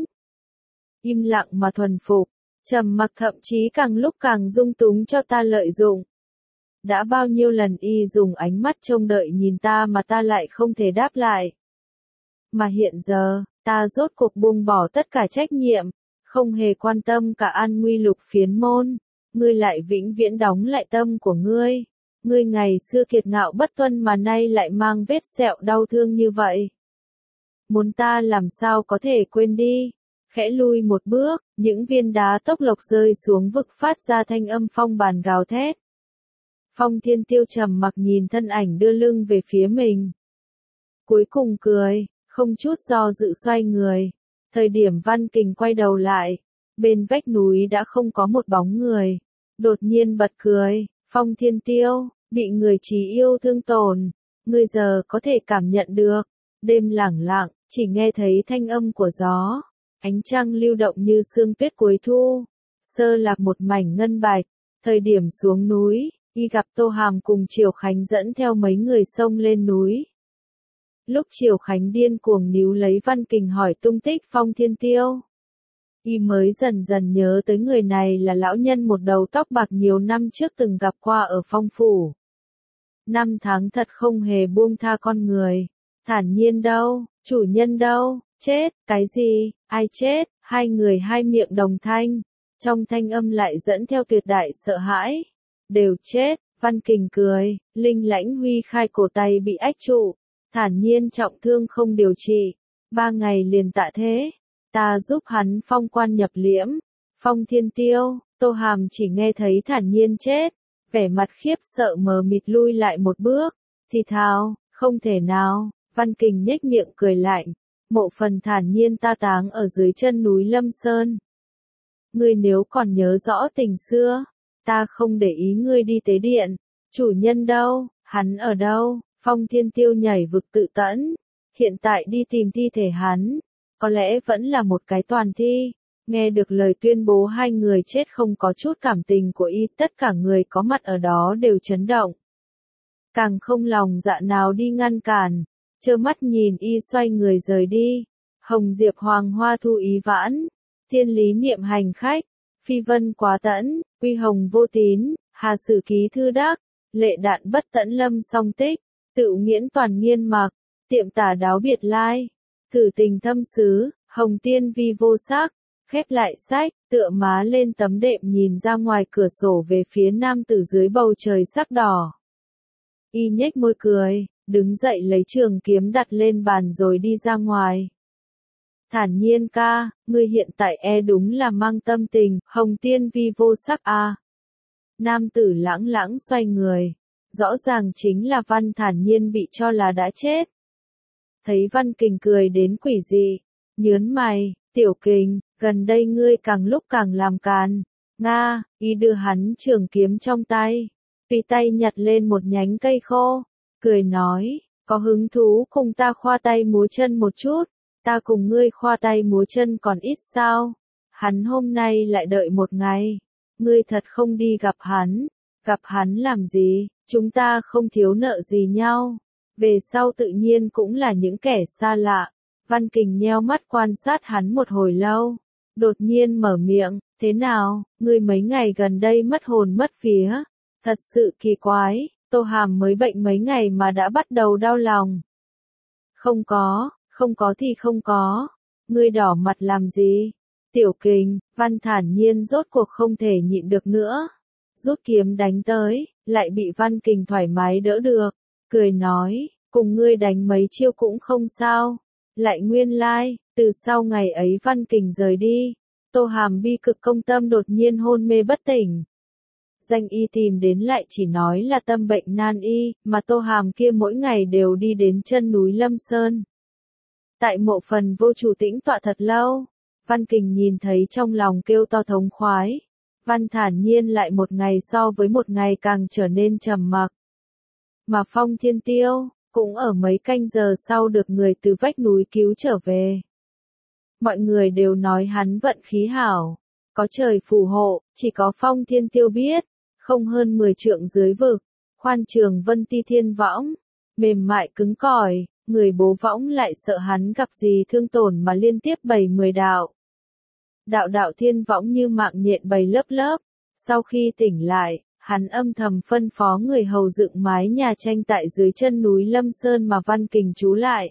Im lặng mà thuần phục, trầm mặc thậm chí càng lúc càng dung túng cho ta lợi dụng. Đã bao nhiêu lần y dùng ánh mắt trông đợi nhìn ta mà ta lại không thể đáp lại. Mà hiện giờ, ta rốt cuộc buông bỏ tất cả trách nhiệm, không hề quan tâm cả an nguy Lục Phiến môn, ngươi lại vĩnh viễn đóng lại tâm của ngươi. Ngươi ngày xưa kiệt ngạo bất tuân mà nay lại mang vết sẹo đau thương như vậy. Muốn ta làm sao có thể quên đi. Khẽ lui một bước, những viên đá tốc lộc rơi xuống vực phát ra thanh âm phong bàn gào thét. Phong Thiên Tiêu trầm mặc nhìn thân ảnh đưa lưng về phía mình. Cuối cùng cười, không chút do dự xoay người. Thời điểm Văn Kình quay đầu lại, bên vách núi đã không có một bóng người. Đột nhiên bật cười, Phong Thiên Tiêu, bị người trí yêu thương tổn, ngươi giờ có thể cảm nhận được. Đêm lẳng lặng, chỉ nghe thấy thanh âm của gió. Ánh trăng lưu động như sương tuyết cuối thu. Sơ Lạc một mảnh ngân bạch. Thời điểm xuống núi, y gặp Tô Hàm cùng Triều Khánh dẫn theo mấy người xông lên núi. Lúc Triều Khánh điên cuồng níu lấy Văn Kình hỏi tung tích Phong Thiên Tiêu. Y mới dần dần nhớ tới người này là lão nhân một đầu tóc bạc nhiều năm trước từng gặp qua ở Phong Phủ. Năm tháng thật không hề buông tha con người. Thản Nhiên đâu, chủ nhân đâu, chết, cái gì, ai chết, hai người hai miệng đồng thanh. Trong thanh âm lại dẫn theo tuyệt đại sợ hãi. Đều chết, Văn Kình cười, Linh Lãnh huy khai cổ tay bị ách trụ. Thản Nhiên trọng thương không điều trị. Ba ngày liền tạ thế. Ta giúp hắn phong quan nhập liễm. Phong Thiên Tiêu, Tô Hàm chỉ nghe thấy Thản Nhiên chết. Vẻ mặt khiếp sợ mờ mịt lui lại một bước. Thì thào, không thể nào. Văn Kình nhếch miệng cười lạnh. Mộ phần Thản Nhiên ta táng ở dưới chân núi Lâm Sơn. Ngươi nếu còn nhớ rõ tình xưa, ta không để ý ngươi đi tế điện. Chủ nhân đâu, hắn ở đâu? Phong Thiên Tiêu nhảy vực tự tẫn. Hiện tại đi tìm thi thể hắn. Có lẽ vẫn là một cái toàn thi. Nghe được lời tuyên bố hai người chết không có chút cảm tình của y, tất cả người có mặt ở đó đều chấn động. Càng không lòng dạ nào đi ngăn cản. Trơ mắt nhìn y xoay người rời đi. Hồng Diệp Hoàng Hoa Thu Ý Vãn. Thiên Lý Niệm Hành Khách. Phi Vân Quá Tẫn. Quy Hồng Vô Tín. Hà Sử Ký Thư Đắc. Lệ Đạn Bất Tẫn Lâm Song Tích. Tự Nghiễn Toàn Nghiên Mặc. Tiệm Tả Đáo Biệt Lai. Thử Tình Thâm Sứ. Hồng Tiên Vi Vô Sắc. Khép lại sách, tựa má lên tấm đệm nhìn ra ngoài cửa sổ về phía nam từ dưới bầu trời sắc đỏ. Y nhếch môi cười, đứng dậy lấy trường kiếm đặt lên bàn rồi đi ra ngoài. Thản Nhiên ca, ngươi hiện tại e đúng là mang tâm tình, Hồng Tiên Vi Vô Sắc a. Nam tử lãng lãng xoay người, rõ ràng chính là Văn Thản Nhiên bị cho là đã chết. Thấy Văn Kình cười đến quỷ dị, nhớn mày, Tiểu Kình, gần đây ngươi càng lúc càng làm càn. Nga, y đưa hắn trường kiếm trong tay, tùy tay nhặt lên một nhánh cây khô, cười nói, có hứng thú cùng ta khoa tay múa chân một chút, ta cùng ngươi khoa tay múa chân còn ít sao? Hắn hôm nay lại đợi một ngày, ngươi thật không đi gặp hắn, gặp hắn làm gì, chúng ta không thiếu nợ gì nhau, về sau tự nhiên cũng là những kẻ xa lạ. Văn Kình nheo mắt quan sát hắn một hồi lâu, đột nhiên mở miệng, thế nào, ngươi mấy ngày gần đây mất hồn mất vía, thật sự kỳ quái, Tô Hàm mới bệnh mấy ngày mà đã bắt đầu đau lòng. Không có, không có thì không có, ngươi đỏ mặt làm gì? Tiểu Kình, Văn Thản Nhiên rốt cuộc không thể nhịn được nữa, rút kiếm đánh tới, lại bị Văn Kình thoải mái đỡ được, cười nói, cùng ngươi đánh mấy chiêu cũng không sao. Lại nguyên lai, like, từ sau ngày ấy Văn Kình rời đi, Tô Hàm bi cực công tâm đột nhiên hôn mê bất tỉnh. Danh y tìm đến lại chỉ nói là tâm bệnh nan y, mà Tô Hàm kia mỗi ngày đều đi đến chân núi Lâm Sơn. Tại mộ phần vô chủ tĩnh tọa thật lâu, Văn Kình nhìn thấy trong lòng kêu to thống khoái. Văn Thản Nhiên lại một ngày so với một ngày càng trở nên trầm mặc. Mà Phong Thiên Tiêu cũng ở mấy canh giờ sau được người từ vách núi cứu trở về. Mọi người đều nói hắn vận khí hảo, có trời phù hộ, chỉ có Phong Thiên Tiêu biết, không hơn mười trượng dưới vực, khoan trường vân ti thiên võng, mềm mại cứng cỏi, người bố võng lại sợ hắn gặp gì thương tổn mà liên tiếp bày mười đạo. Đạo đạo thiên võng như mạng nhện bày lớp lớp, sau khi tỉnh lại, Hắn âm thầm phân phó người hầu dựng mái nhà tranh tại dưới chân núi Lâm Sơn mà Văn Kình trú lại.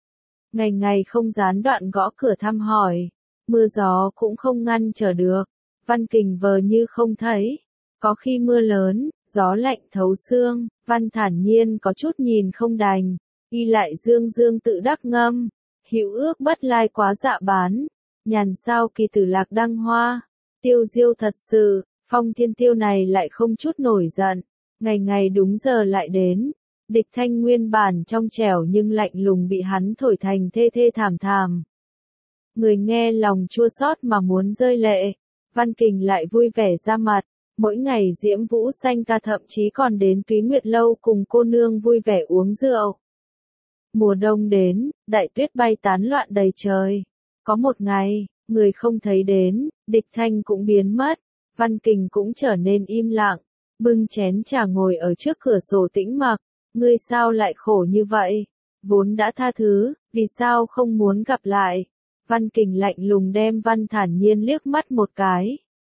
Ngày ngày không gián đoạn gõ cửa thăm hỏi, mưa gió cũng không ngăn trở được, Văn Kình vờ như không thấy. Có khi mưa lớn, gió lạnh thấu xương, Văn thản nhiên có chút nhìn không đành, y lại dương dương tự đắc ngâm, hữu ước bất lai quá dạ bán, nhàn sao kỳ tử lạc đăng hoa, tiêu diêu thật sự. Phong Thiên Tiêu này lại không chút nổi giận, ngày ngày đúng giờ lại đến. Địch Thanh nguyên bản trong trẻo nhưng lạnh lùng bị hắn thổi thành thê thê thảm thảm. Người nghe lòng chua xót mà muốn rơi lệ, Văn Kình lại vui vẻ ra mặt, mỗi ngày diễm vũ xanh ca thậm chí còn đến Túy Nguyệt Lâu cùng cô nương vui vẻ uống rượu. Mùa đông đến, đại tuyết bay tán loạn đầy trời. Có một ngày, người không thấy đến, Địch Thanh cũng biến mất. Văn Kình cũng trở nên im lặng, bưng chén trà ngồi ở trước cửa sổ tĩnh mặc, ngươi sao lại khổ như vậy? Vốn đã tha thứ, vì sao không muốn gặp lại? Văn Kình lạnh lùng đem Văn thản nhiên liếc mắt một cái.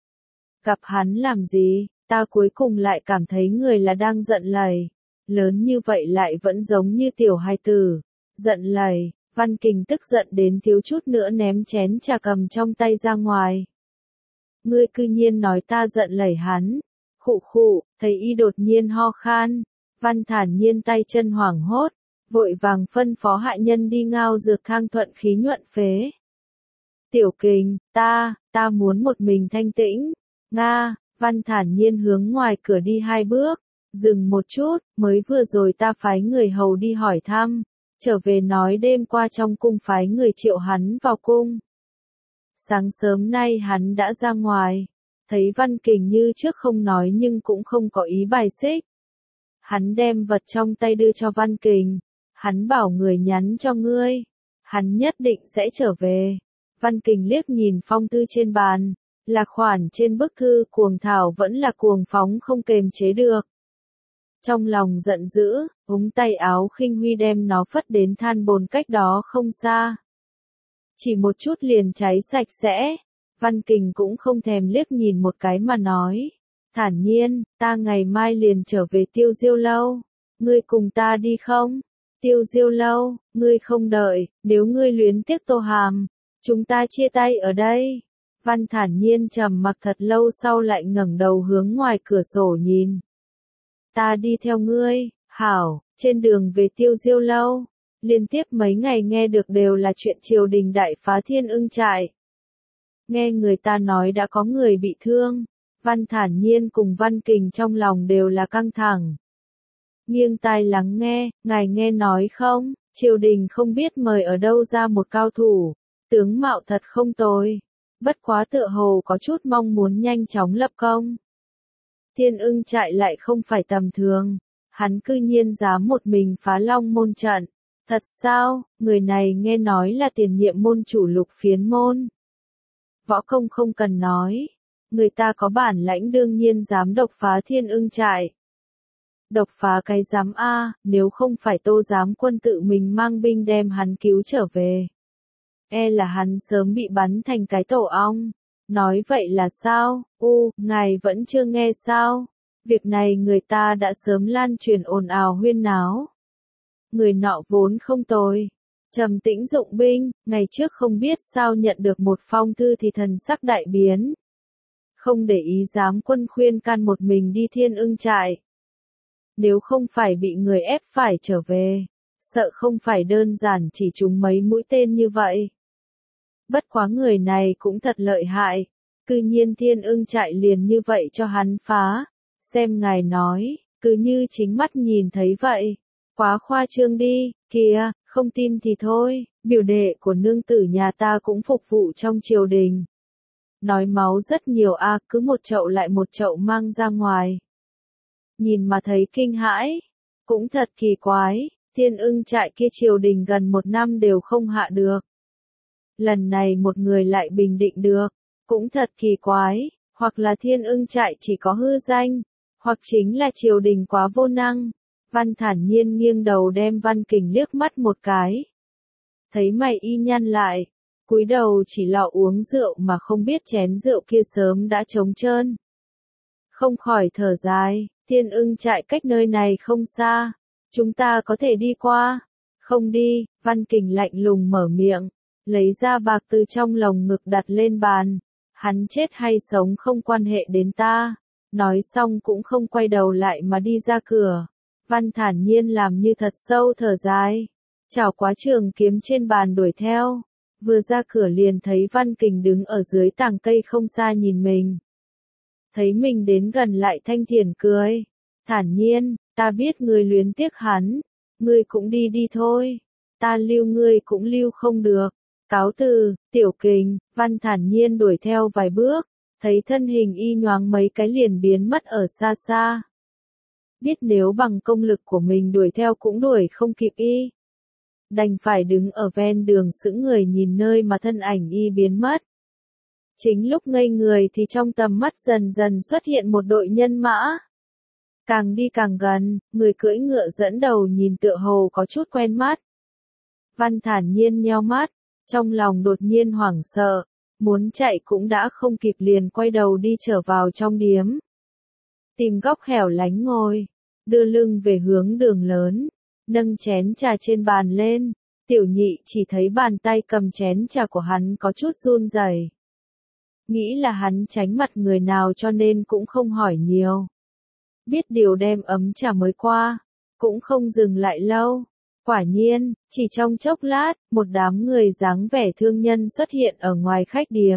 Gặp hắn làm gì, ta cuối cùng lại cảm thấy người là đang giận lầy, lớn như vậy lại vẫn giống như tiểu hài tử, giận lầy. Văn Kình tức giận đến thiếu chút nữa ném chén trà cầm trong tay ra ngoài. Ngươi cư nhiên nói ta giận lẩy hắn. Khụ khụ, thấy y đột nhiên ho khan. Văn thản nhiên tay chân hoảng hốt, vội vàng phân phó hạ nhân đi ngao dược thang thuận khí nhuận phế. Tiểu Kình, ta, ta muốn một mình thanh tĩnh. Nga, Văn thản nhiên hướng ngoài cửa đi hai bước, dừng một chút, mới vừa rồi ta phái người hầu đi hỏi thăm, trở về nói đêm qua trong cung phái người triệu hắn vào cung. Sáng sớm nay hắn đã ra ngoài, thấy Văn Kình như trước không nói nhưng cũng không có ý bài xích. Hắn đem vật trong tay đưa cho Văn Kình, hắn bảo người nhắn cho ngươi, hắn nhất định sẽ trở về. Văn Kình liếc nhìn phong thư trên bàn, là khoản trên bức thư cuồng thảo vẫn là cuồng phóng không kềm chế được. Trong lòng giận dữ, ống tay áo khinh huy đem nó phất đến than bồn cách đó không xa. Chỉ một chút liền cháy sạch sẽ, Văn Kình cũng không thèm liếc nhìn một cái mà nói. Thản nhiên, ta ngày mai liền trở về Tiêu Diêu Lâu, ngươi cùng ta đi không? Tiêu Diêu Lâu, ngươi không đợi, nếu ngươi luyến tiếc Tô Hàm, chúng ta chia tay ở đây. Văn thản nhiên trầm mặc thật lâu sau lại ngẩng đầu hướng ngoài cửa sổ nhìn. Ta đi theo ngươi, hảo, trên đường về Tiêu Diêu Lâu. Liên tiếp mấy ngày nghe được đều là chuyện triều đình đại phá Thiên Ưng trại. Nghe người ta nói đã có người bị thương, Văn thản nhiên cùng Văn Kình trong lòng đều là căng thẳng. Nghiêng tai lắng nghe, ngài nghe nói không, triều đình không biết mời ở đâu ra một cao thủ, tướng mạo thật không tồi, bất quá tựa hồ có chút mong muốn nhanh chóng lập công. Thiên Ưng trại lại không phải tầm thường, hắn cư nhiên dám một mình phá Long môn trận. Thật sao, người này nghe nói là tiền nhiệm môn chủ Lục Phiến môn. Võ công không cần nói, người ta có bản lãnh đương nhiên dám độc phá Thiên Ưng trại. Độc phá cái dám a, nếu không phải Tô Giám Quân tự mình mang binh đem hắn cứu trở về. E là hắn sớm bị bắn thành cái tổ ong. Nói vậy là sao, u, ngài vẫn chưa nghe sao? Việc này người ta đã sớm lan truyền ồn ào huyên náo. Người nọ vốn không tồi, trầm tĩnh dụng binh, ngày trước không biết sao nhận được một phong thư thì thần sắc đại biến. Không để ý Giám Quân khuyên can một mình đi Thiên Ưng trại. Nếu không phải bị người ép phải trở về, sợ không phải đơn giản chỉ trúng mấy mũi tên như vậy. Bất quá người này cũng thật lợi hại, cư nhiên Thiên Ưng trại liền như vậy cho hắn phá, xem ngài nói, cứ như chính mắt nhìn thấy vậy. Quá khoa trương đi, kìa, không tin thì thôi, biểu đệ của nương tử nhà ta cũng phục vụ trong triều đình. Nói máu rất nhiều a, à, cứ một chậu lại một chậu mang ra ngoài. Nhìn mà thấy kinh hãi, cũng thật kỳ quái, Thiên Ưng trại kia triều đình gần một năm đều không hạ được. Lần này một người lại bình định được, cũng thật kỳ quái, hoặc là Thiên Ưng trại chỉ có hư danh, hoặc chính là triều đình quá vô năng. Văn thản nhiên nghiêng đầu đem Văn Kình liếc mắt một cái. Thấy mày y nhăn lại, cúi đầu chỉ lọ uống rượu mà không biết chén rượu kia sớm đã trống trơn. không khỏi thở dài, Thiên Ưng trại cách nơi này không xa, chúng ta có thể đi qua. Không đi, Văn Kình lạnh lùng mở miệng, lấy ra bạc từ trong lồng ngực đặt lên bàn, hắn chết hay sống không quan hệ đến ta. Nói xong cũng không quay đầu lại mà đi ra cửa. Văn thản nhiên làm như thật sâu thở dài, chảo quá trường kiếm trên bàn đuổi theo. Vừa ra cửa liền thấy Văn Kình đứng ở dưới tàng cây không xa nhìn mình. Thấy mình đến gần lại thanh thiền cười. Thản nhiên, ta biết ngươi luyến tiếc hắn. Ngươi cũng đi đi thôi. Ta lưu ngươi cũng lưu không được. Cáo từ, Tiểu Kình. Văn thản nhiên đuổi theo vài bước. Thấy thân hình y nhoáng mấy cái liền biến mất ở xa xa. Biết nếu bằng công lực của mình đuổi theo cũng đuổi không kịp y. Đành phải đứng ở ven đường sững người nhìn nơi mà thân ảnh y biến mất. Chính lúc ngây người thì trong tầm mắt dần dần xuất hiện một đội nhân mã. Càng đi càng gần, người cưỡi ngựa dẫn đầu nhìn tựa hồ có chút quen mắt. Văn thản nhiên nheo mắt, trong lòng đột nhiên hoảng sợ, muốn chạy cũng đã không kịp liền quay đầu đi trở vào trong điếm. Tìm góc hẻo lánh ngồi, đưa lưng về hướng đường lớn, nâng chén trà trên bàn lên, Tiểu Nhị chỉ thấy bàn tay cầm chén trà của hắn có chút run rẩy. Nghĩ là hắn tránh mặt người nào cho nên cũng không hỏi nhiều. Biết điều đem ấm trà mới qua, cũng không dừng lại lâu. Quả nhiên, chỉ trong chốc lát, một đám người dáng vẻ thương nhân xuất hiện ở ngoài khách điếm.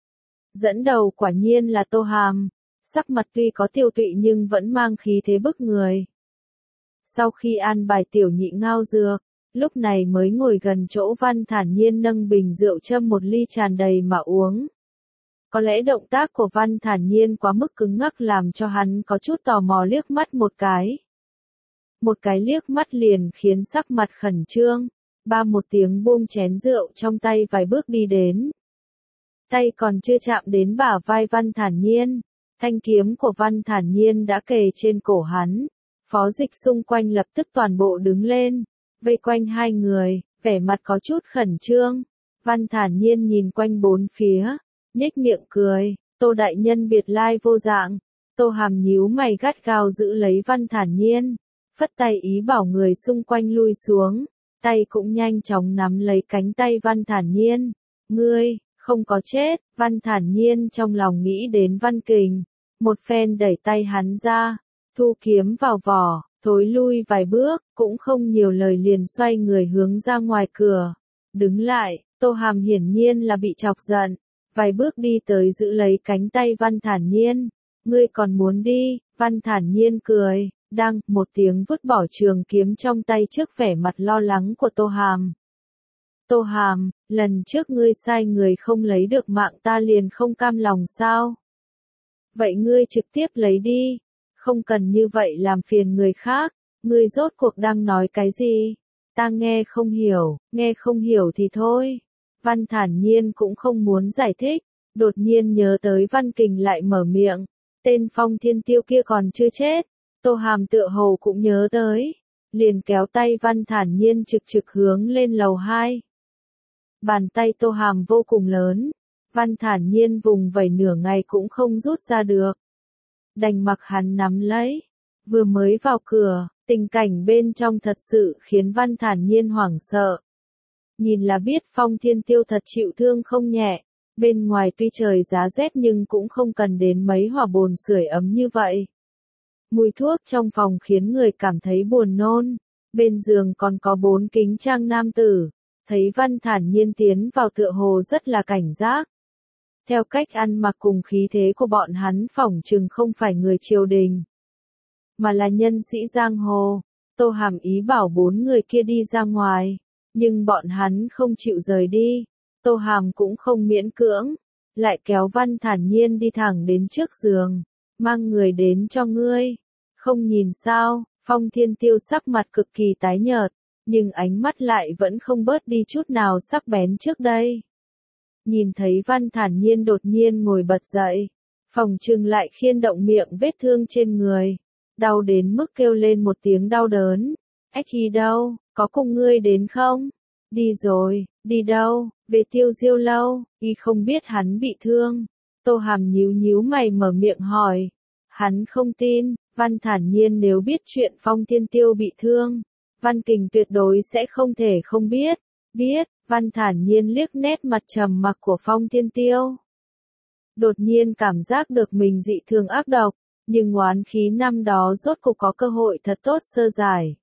Dẫn đầu quả nhiên là Tô Hàm, sắc mặt tuy có tiêu tụy nhưng vẫn mang khí thế bức người. Sau khi an bài Tiểu Nhị ngao dược, lúc này mới ngồi gần chỗ Văn thản nhiên nâng bình rượu châm một ly tràn đầy mà uống. Có lẽ động tác của Văn thản nhiên quá mức cứng ngắc làm cho hắn có chút tò mò liếc mắt một cái. Một cái liếc mắt liền khiến sắc mặt khẩn trương, ba một tiếng buông chén rượu trong tay vài bước đi đến. Tay còn chưa chạm đến bả vai Văn thản nhiên, thanh kiếm của Văn thản nhiên đã kề trên cổ hắn. Phó dịch xung quanh lập tức toàn bộ đứng lên, vây quanh hai người, vẻ mặt có chút khẩn trương. Văn thản nhiên nhìn quanh bốn phía, nhếch miệng cười, Tô đại nhân biệt lai vô dạng. Tô Hàm nhíu mày gắt gao giữ lấy Văn thản nhiên, phất tay ý bảo người xung quanh lui xuống, tay cũng nhanh chóng nắm lấy cánh tay Văn thản nhiên. Ngươi, không có chết. Văn thản nhiên trong lòng nghĩ đến Văn Kình, một phen đẩy tay hắn ra, thu kiếm vào vỏ, thối lui vài bước, cũng không nhiều lời liền xoay người hướng ra ngoài cửa. Đứng lại, Tô Hàm hiển nhiên là bị chọc giận, vài bước đi tới giữ lấy cánh tay Văn thản nhiên. Ngươi còn muốn đi? Văn thản nhiên cười, đang, một tiếng vứt bỏ trường kiếm trong tay trước vẻ mặt lo lắng của Tô Hàm. Tô Hàm, lần trước ngươi sai người không lấy được mạng ta liền không cam lòng sao? Vậy ngươi trực tiếp lấy đi, không cần như vậy làm phiền người khác. Ngươi rốt cuộc đang nói cái gì? Ta nghe không hiểu, nghe không hiểu thì thôi. Văn thản nhiên cũng không muốn giải thích, đột nhiên nhớ tới Văn Kình lại mở miệng, tên Phong Thiên Tiêu kia còn chưa chết. Tô Hàm tựa hồ cũng nhớ tới, liền kéo tay Văn thản nhiên trực trực hướng lên lầu hai. Bàn tay Tô Hàm vô cùng lớn, Văn thản nhiên vùng vẩy nửa ngày cũng không rút ra được. Đành mặc hắn nắm lấy, vừa mới vào cửa, tình cảnh bên trong thật sự khiến Văn thản nhiên hoảng sợ. Nhìn là biết Phong Thiên Tiêu thật chịu thương không nhẹ, bên ngoài tuy trời giá rét nhưng cũng không cần đến mấy hỏa bồn sưởi ấm như vậy. Mùi thuốc trong phòng khiến người cảm thấy buồn nôn, bên giường còn có bốn kính trang nam tử, thấy Văn thản nhiên tiến vào tựa hồ rất là cảnh giác. Theo cách ăn mặc cùng khí thế của bọn hắn phỏng chừng không phải người triều đình, mà là nhân sĩ giang hồ. Tô Hàm ý bảo bốn người kia đi ra ngoài, nhưng bọn hắn không chịu rời đi. Tô Hàm cũng không miễn cưỡng, lại kéo Văn thản nhiên đi thẳng đến trước giường, mang người đến cho ngươi. Không nhìn sao? Phong Thiên Tiêu sắc mặt cực kỳ tái nhợt, nhưng ánh mắt lại vẫn không bớt đi chút nào sắc bén trước đây. Nhìn thấy Văn thản nhiên đột nhiên ngồi bật dậy, phòng trừng lại khiên động miệng vết thương trên người, đau đến mức kêu lên một tiếng đau đớn. Ách y đâu, có cùng ngươi đến không? Đi rồi. Đi đâu? Về Tiêu Diêu lâu. Y không biết hắn bị thương. Tô Hàm nhíu nhíu mày mở miệng hỏi. Hắn không tin, Văn thản nhiên nếu biết chuyện Phong Thiên Tiêu bị thương, Văn Kình tuyệt đối sẽ không thể không biết. Biết, Văn thản nhiên liếc nét mặt trầm mặc của Phong Thiên Tiêu. Đột nhiên cảm giác được mình dị thường ác độc, nhưng oán khí năm đó rốt cục có cơ hội thật tốt sơ giải.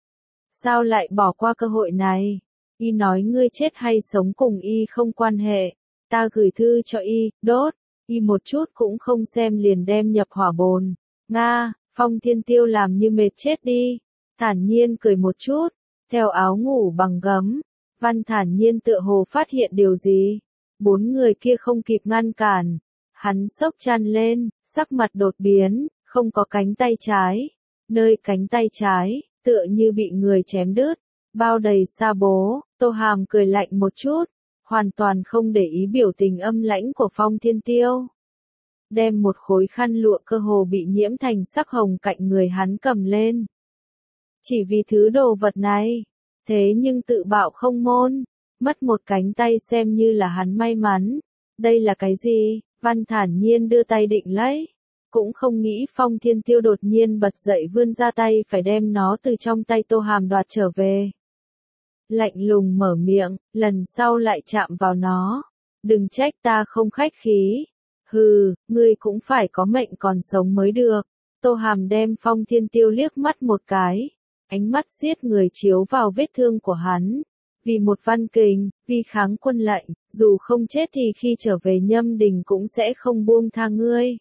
Sao lại bỏ qua cơ hội này? Y nói ngươi chết hay sống cùng Y không quan hệ, ta gửi thư cho Y, đốt, Y một chút cũng không xem liền đem nhập hỏa bồn. Nga, Phong Thiên Tiêu làm như mệt chết đi, thản nhiên cười một chút, theo áo ngủ bằng gấm. Văn thản nhiên tựa hồ phát hiện điều gì. Bốn người kia không kịp ngăn cản. Hắn sốc chăn lên, sắc mặt đột biến, không có cánh tay trái. Nơi cánh tay trái, tựa như bị người chém đứt, bao đầy sa bố. Tô Hàm cười lạnh một chút, hoàn toàn không để ý biểu tình âm lãnh của Phong Thiên Tiêu. Đem một khối khăn lụa cơ hồ bị nhiễm thành sắc hồng cạnh người hắn cầm lên. Chỉ vì thứ đồ vật này. Thế nhưng tự bạo không môn, mất một cánh tay xem như là hắn may mắn. Đây là cái gì? Văn thản nhiên đưa tay định lấy. Cũng không nghĩ Phong Thiên Tiêu đột nhiên bật dậy vươn ra tay phải đem nó từ trong tay Tô Hàm đoạt trở về. Lạnh lùng mở miệng, lần sau lại chạm vào nó. Đừng trách ta không khách khí. Hừ, ngươi cũng phải có mệnh còn sống mới được. Tô Hàm đem Phong Thiên Tiêu liếc mắt một cái. Ánh mắt giết người chiếu vào vết thương của hắn. Vì một Văn Kình, vì kháng quân lệnh, dù không chết thì khi trở về Nhâm Đình cũng sẽ không buông tha ngươi.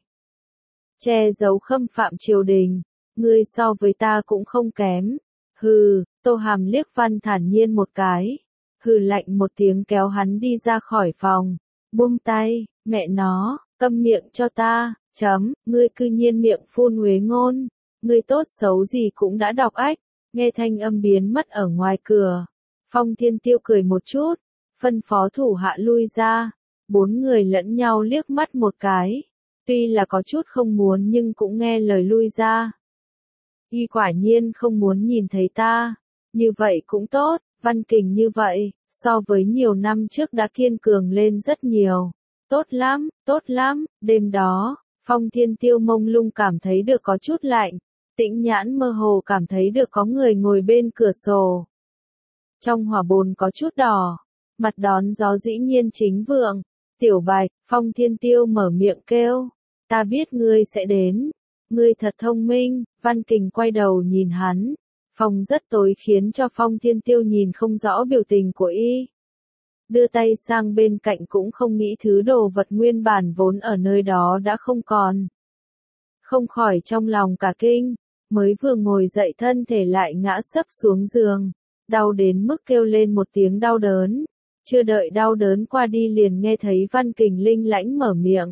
Che giấu khâm phạm triều đình, ngươi so với ta cũng không kém. Hừ, Tô Hàm liếc Văn thản nhiên một cái. Hừ lạnh một tiếng kéo hắn đi ra khỏi phòng. Buông tay, mẹ nó, câm miệng cho ta, chấm, ngươi cư nhiên miệng phun huế ngôn. Ngươi tốt xấu gì cũng đã đọc ách. Nghe thanh âm biến mất ở ngoài cửa. Phong Thiên Tiêu cười một chút, phân phó thủ hạ lui ra. Bốn người lẫn nhau liếc mắt một cái. Tuy là có chút không muốn nhưng cũng nghe lời lui ra. Y quả nhiên không muốn nhìn thấy ta. Như vậy cũng tốt, Văn Kình như vậy, so với nhiều năm trước đã kiên cường lên rất nhiều. Tốt lắm, tốt lắm, đêm đó, Phong Thiên Tiêu mông lung cảm thấy được có chút lạnh. Tĩnh nhãn mơ hồ cảm thấy được có người ngồi bên cửa sổ. Trong hỏa bồn có chút đỏ, mặt đón gió dĩ nhiên chính vượng. Tiểu Bạch, Phong Thiên Tiêu mở miệng kêu, ta biết ngươi sẽ đến. Ngươi thật thông minh. Văn Kình quay đầu nhìn hắn. Phòng rất tối khiến cho Phong Thiên Tiêu nhìn không rõ biểu tình của y. Đưa tay sang bên cạnh cũng không nghĩ thứ đồ vật nguyên bản vốn ở nơi đó đã không còn. Không khỏi trong lòng cả kinh. Mới vừa ngồi dậy thân thể lại ngã sấp xuống giường, đau đến mức kêu lên một tiếng đau đớn. Chưa đợi đau đớn qua đi liền nghe thấy Văn Kình linh lãnh mở miệng.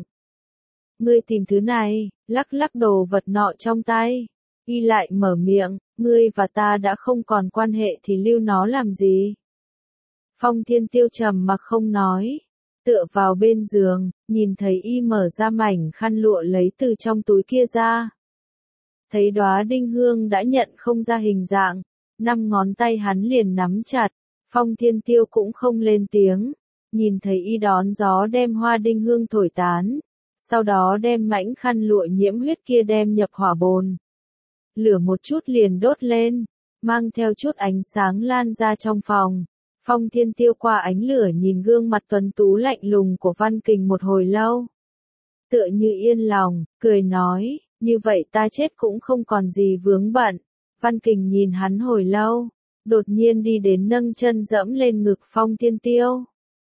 Ngươi tìm thứ này, lắc lắc đồ vật nọ trong tay. Y lại mở miệng, ngươi và ta đã không còn quan hệ thì lưu nó làm gì? Phong Thiên Tiêu trầm mặc không nói, tựa vào bên giường, nhìn thấy y mở ra mảnh khăn lụa lấy từ trong túi kia ra. Thấy đóa đinh hương đã nhận không ra hình dạng, năm ngón tay hắn liền nắm chặt. Phong Thiên Tiêu cũng không lên tiếng, nhìn thấy y đón gió đem hoa đinh hương thổi tán, sau đó đem mảnh khăn lụa nhiễm huyết kia đem nhập hỏa bồn. Lửa một chút liền đốt lên, mang theo chút ánh sáng lan ra trong phòng. Phong Thiên Tiêu qua ánh lửa nhìn gương mặt tuấn tú lạnh lùng của Văn Kình một hồi lâu. Tựa như yên lòng, cười nói, như vậy ta chết cũng không còn gì vướng bận. Văn Kình nhìn hắn hồi lâu, đột nhiên đi đến nâng chân dẫm lên ngực Phong Thiên Tiêu.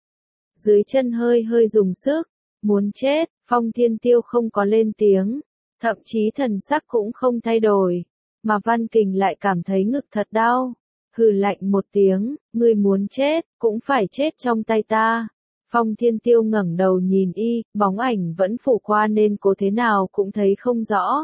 Dưới chân hơi hơi dùng sức, muốn chết, Phong Thiên Tiêu không có lên tiếng, thậm chí thần sắc cũng không thay đổi, mà Văn Kình lại cảm thấy ngực thật đau. Hừ lạnh một tiếng, ngươi muốn chết, cũng phải chết trong tay ta. Phong Thiên Tiêu ngẩng đầu nhìn y, bóng ảnh vẫn phủ qua nên cố thế nào cũng thấy không rõ.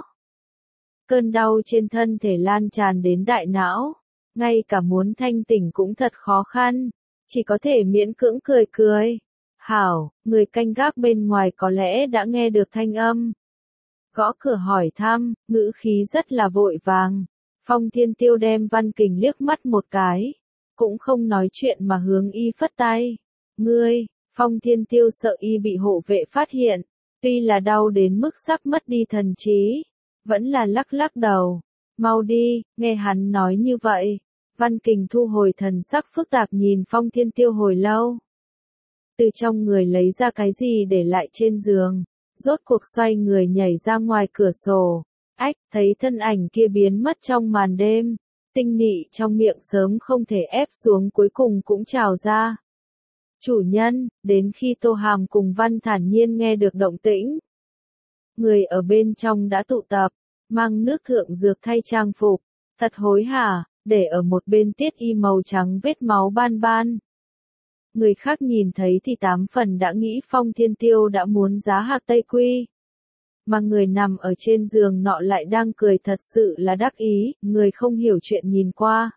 Cơn đau trên thân thể lan tràn đến đại não, ngay cả muốn thanh tỉnh cũng thật khó khăn, chỉ có thể miễn cưỡng cười cười. Hảo, người canh gác bên ngoài có lẽ đã nghe được thanh âm. Gõ cửa hỏi thăm, ngữ khí rất là vội vàng. Phong Thiên Tiêu đem Văn Kình liếc mắt một cái, cũng không nói chuyện mà hướng y phất tay. Ngươi, Phong Thiên Tiêu sợ y bị hộ vệ phát hiện, tuy là đau đến mức sắp mất đi thần trí, vẫn là lắc lắc đầu. Mau đi, nghe hắn nói như vậy. Văn Kình thu hồi thần sắc phức tạp nhìn Phong Thiên Tiêu hồi lâu. Từ trong người lấy ra cái gì để lại trên giường, rốt cuộc xoay người nhảy ra ngoài cửa sổ. Ách, thấy thân ảnh kia biến mất trong màn đêm, tinh nị trong miệng sớm không thể ép xuống cuối cùng cũng trào ra. Chủ nhân, đến khi Tô Hàm cùng Văn Thản Nhiên nghe được động tĩnh. Người ở bên trong đã tụ tập, mang nước thượng dược thay trang phục, thật hối hả, để ở một bên tiết y màu trắng vết máu ban ban. Người khác nhìn thấy thì tám phần đã nghĩ Phong Thiên Tiêu đã muốn giá hạc Tây Quy. Mà người nằm ở trên giường nọ lại đang cười thật sự là đắc ý, người không hiểu chuyện nhìn qua.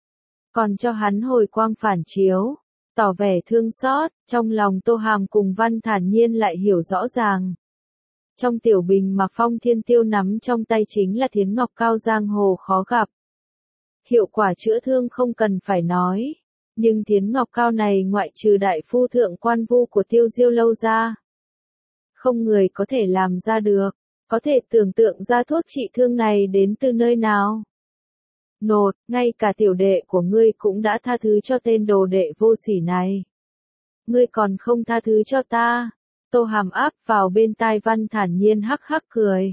Còn cho hắn hồi quang phản chiếu, tỏ vẻ thương xót, trong lòng Tô Hàm cùng Văn Thản Nhiên lại hiểu rõ ràng. Trong tiểu bình mà Phong Thiên Tiêu nắm trong tay chính là thiến ngọc cao giang hồ khó gặp. Hiệu quả chữa thương không cần phải nói. Nhưng thiến ngọc cao này ngoại trừ đại phu thượng quan vu của Tiêu Diêu lâu ra, không người có thể làm ra được. Có thể tưởng tượng ra thuốc trị thương này đến từ nơi nào. Nột, ngay cả tiểu đệ của ngươi cũng đã tha thứ cho tên đồ đệ vô sỉ này. Ngươi còn không tha thứ cho ta. Tô Hàm áp vào bên tai Văn Thản Nhiên hắc hắc cười.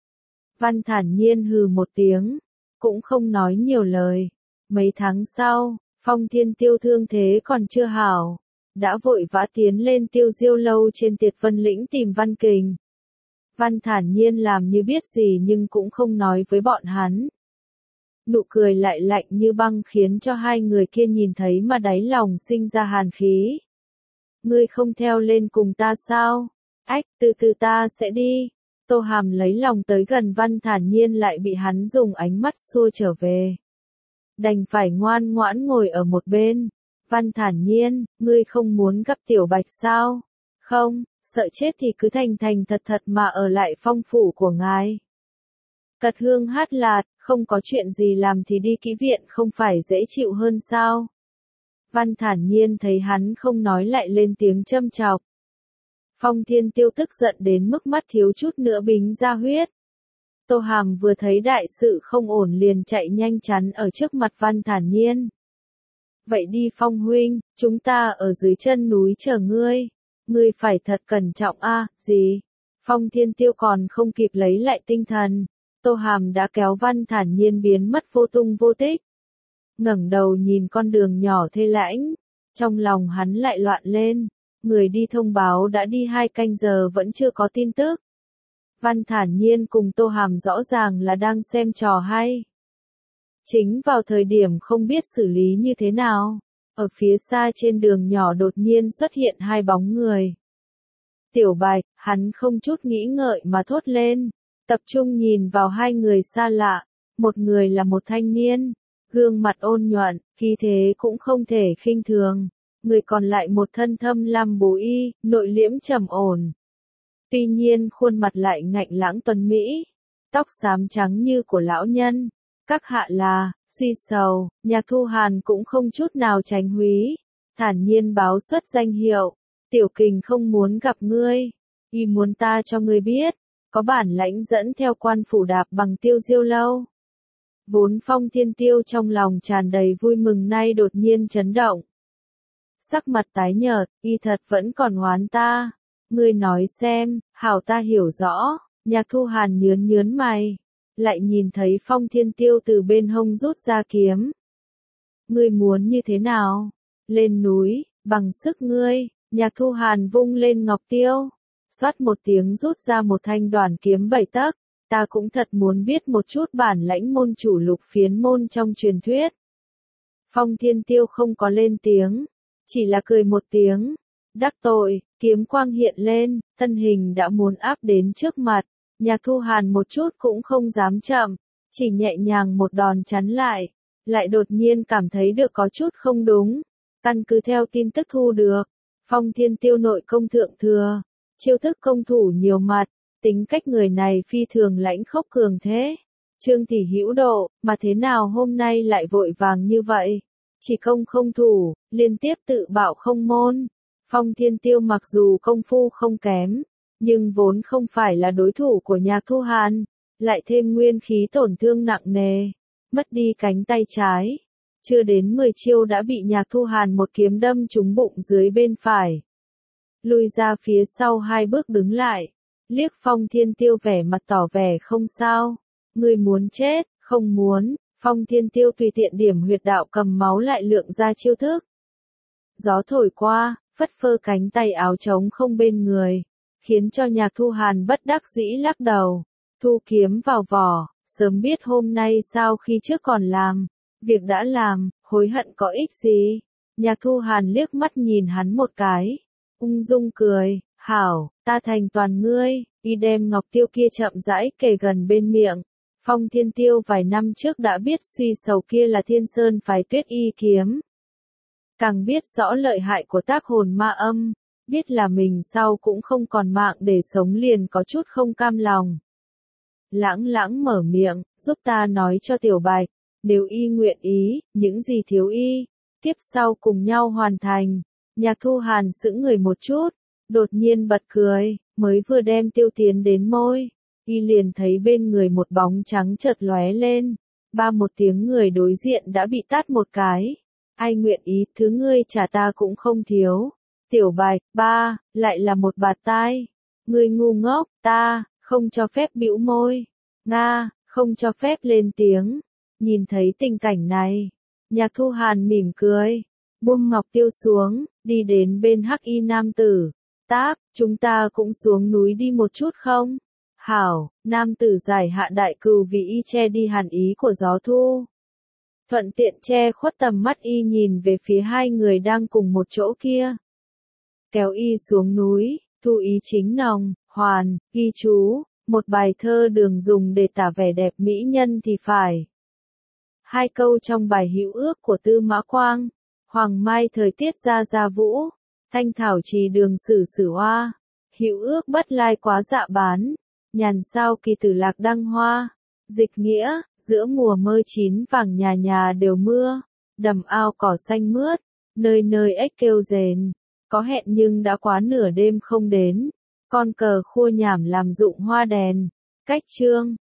Văn Thản Nhiên hừ một tiếng, cũng không nói nhiều lời. Mấy tháng sau, Phong Thiên Tiêu thương thế còn chưa hảo, đã vội vã tiến lên Tiêu Diêu lâu trên Tiệt Vân lĩnh tìm Văn Kình. Văn Thản Nhiên làm như biết gì nhưng cũng không nói với bọn hắn. Nụ cười lại lạnh như băng khiến cho hai người kia nhìn thấy mà đáy lòng sinh ra hàn khí. Ngươi không theo lên cùng ta sao? Ách, từ từ ta sẽ đi. Tô Hàm lấy lòng tới gần Văn Thản Nhiên lại bị hắn dùng ánh mắt xua trở về. Đành phải ngoan ngoãn ngồi ở một bên. Văn Thản Nhiên, ngươi không muốn gặp Tiểu Bạch sao? Không, sợ chết thì cứ thành thành thật thật mà ở lại phong phủ của ngài. Cật hương hát lạt, không có chuyện gì làm thì đi kỹ viện không phải dễ chịu hơn sao? Văn Thản Nhiên thấy hắn không nói lại lên tiếng châm chọc. Phong Thiên Tiêu tức giận đến mức mắt thiếu chút nữa bính ra huyết. Tô Hàm vừa thấy đại sự không ổn liền chạy nhanh chắn ở trước mặt Văn Thản Nhiên. Vậy đi Phong huynh, chúng ta ở dưới chân núi chờ ngươi. Ngươi phải thật cẩn trọng a, à, gì? Phong Thiên Tiêu còn không kịp lấy lại tinh thần. Tô Hàm đã kéo Văn Thản Nhiên biến mất vô tung vô tích. Ngẩng đầu nhìn con đường nhỏ thê lãnh, trong lòng hắn lại loạn lên. Người đi thông báo đã đi hai canh giờ vẫn chưa có tin tức. Văn Thản Nhiên cùng Tô Hàm rõ ràng là đang xem trò hay. Chính vào thời điểm không biết xử lý như thế nào, ở phía xa trên đường nhỏ đột nhiên xuất hiện hai bóng người. Tiểu Bạch, hắn không chút nghĩ ngợi mà thốt lên, tập trung nhìn vào hai người xa lạ, một người là một thanh niên, gương mặt ôn nhuận, khí thế cũng không thể khinh thường, người còn lại một thân thâm lam bố y, nội liễm trầm ổn. Tuy nhiên khuôn mặt lại ngạnh lãng tuấn mỹ, tóc xám trắng như của lão nhân. Các hạ là, suy sầu, Nhạc Thu Hàn cũng không chút nào tránh húy, thản nhiên báo xuất danh hiệu, Tiểu Kình không muốn gặp ngươi, y muốn ta cho ngươi biết, có bản lãnh dẫn theo quan phủ đạp bằng Tiêu Diêu lâu. Vốn Phong Thiên Tiêu trong lòng tràn đầy vui mừng nay đột nhiên chấn động. Sắc mặt tái nhợt, y thật vẫn còn oán ta, ngươi nói xem, hảo ta hiểu rõ, Nhạc Thu Hàn nhướn nhướn mày. Lại nhìn thấy Phong Thiên Tiêu từ bên hông rút ra kiếm. Ngươi muốn như thế nào? Lên núi, bằng sức ngươi, Nhạc Thu Hàn vung lên ngọc tiêu. Xoát một tiếng rút ra một thanh đoản kiếm bảy tấc. Ta cũng thật muốn biết một chút bản lãnh môn chủ lục phiến môn trong truyền thuyết. Phong Thiên Tiêu không có lên tiếng, chỉ là cười một tiếng. Đắc tội, kiếm quang hiện lên, thân hình đã muốn áp đến trước mặt. Nhạc Thu Hàn một chút cũng không dám chậm, chỉ nhẹ nhàng một đòn chắn lại, lại đột nhiên cảm thấy được có chút không đúng. Căn cứ theo tin tức thu được, Phong Thiên Tiêu nội công thượng thừa, chiêu thức công thủ nhiều mặt, tính cách người này phi thường lãnh khốc cường thế. Trương tỷ hữu độ, mà thế nào hôm nay lại vội vàng như vậy? Chỉ công không thủ, liên tiếp tự bạo không môn. Phong Thiên Tiêu mặc dù công phu không kém, nhưng vốn không phải là đối thủ của Nhạc Thu Hàn, lại thêm nguyên khí tổn thương nặng nề, mất đi cánh tay trái. Chưa đến mười chiêu đã bị Nhạc Thu Hàn một kiếm đâm trúng bụng dưới bên phải. Lùi ra phía sau hai bước đứng lại, liếc Phong Thiên Tiêu vẻ mặt tỏ vẻ không sao. Ngươi muốn chết, không muốn. Phong Thiên Tiêu tùy tiện điểm huyệt đạo cầm máu lại lượng ra chiêu thức. Gió thổi qua, phất phơ cánh tay áo trống không bên người, khiến cho Nhạc Thu Hàn bất đắc dĩ lắc đầu, thu kiếm vào vỏ, sớm biết hôm nay sao khi trước còn làm, việc đã làm, hối hận có ích gì. Nhạc Thu Hàn liếc mắt nhìn hắn một cái, ung dung cười, hảo, ta thành toàn ngươi, y đem ngọc tiêu kia chậm rãi kề gần bên miệng. Phong Thiên Tiêu vài năm trước đã biết suy sầu kia là Thiên Sơn phái Tuyết Y kiếm. Càng biết rõ lợi hại của tác hồn ma âm, biết là mình sau cũng không còn mạng để sống liền có chút không cam lòng. Lãng lãng mở miệng, giúp ta nói cho Tiểu Bạch, nếu y nguyện ý, những gì thiếu y, tiếp sau cùng nhau hoàn thành. Nhạc Thu Hàn sững người một chút, đột nhiên bật cười, mới vừa đem tiêu tiến đến môi, y liền thấy bên người một bóng trắng chợt lóe lên, ba một tiếng người đối diện đã bị tát một cái. Ai nguyện ý, thứ ngươi trả ta cũng không thiếu. Tiểu Bạch, ba, lại là một bạt tai. Ngươi ngu ngốc, ta, không cho phép bĩu môi. Nga, không cho phép lên tiếng. Nhìn thấy tình cảnh này, Nhạc Thu Hàn mỉm cười, buông ngọc tiêu xuống, đi đến bên hắc y nam tử. Táp, chúng ta cũng xuống núi đi một chút không? Hảo, nam tử giải hạ đại cừu vì y che đi hàn ý của gió thu. Thuận tiện che khuất tầm mắt y nhìn về phía hai người đang cùng một chỗ kia. Kéo y xuống núi, thu ý chính nòng, hoàn, ghi chú, một bài thơ đường dùng để tả vẻ đẹp mỹ nhân thì phải. Hai câu trong bài hữu ước của Tư Mã Quang, Hoàng Mai thời tiết ra gia vũ, thanh thảo trì đường sử sử hoa, hữu ước bất lai quá dạ bán, nhàn sao kỳ tử lạc đăng hoa. Dịch nghĩa, giữa mùa mơ chín vàng nhà nhà đều mưa, đầm ao cỏ xanh mướt, nơi nơi ếch kêu rền, có hẹn nhưng đã quá nửa đêm không đến, con cờ khua nhảm làm rụng hoa đèn. Cách chương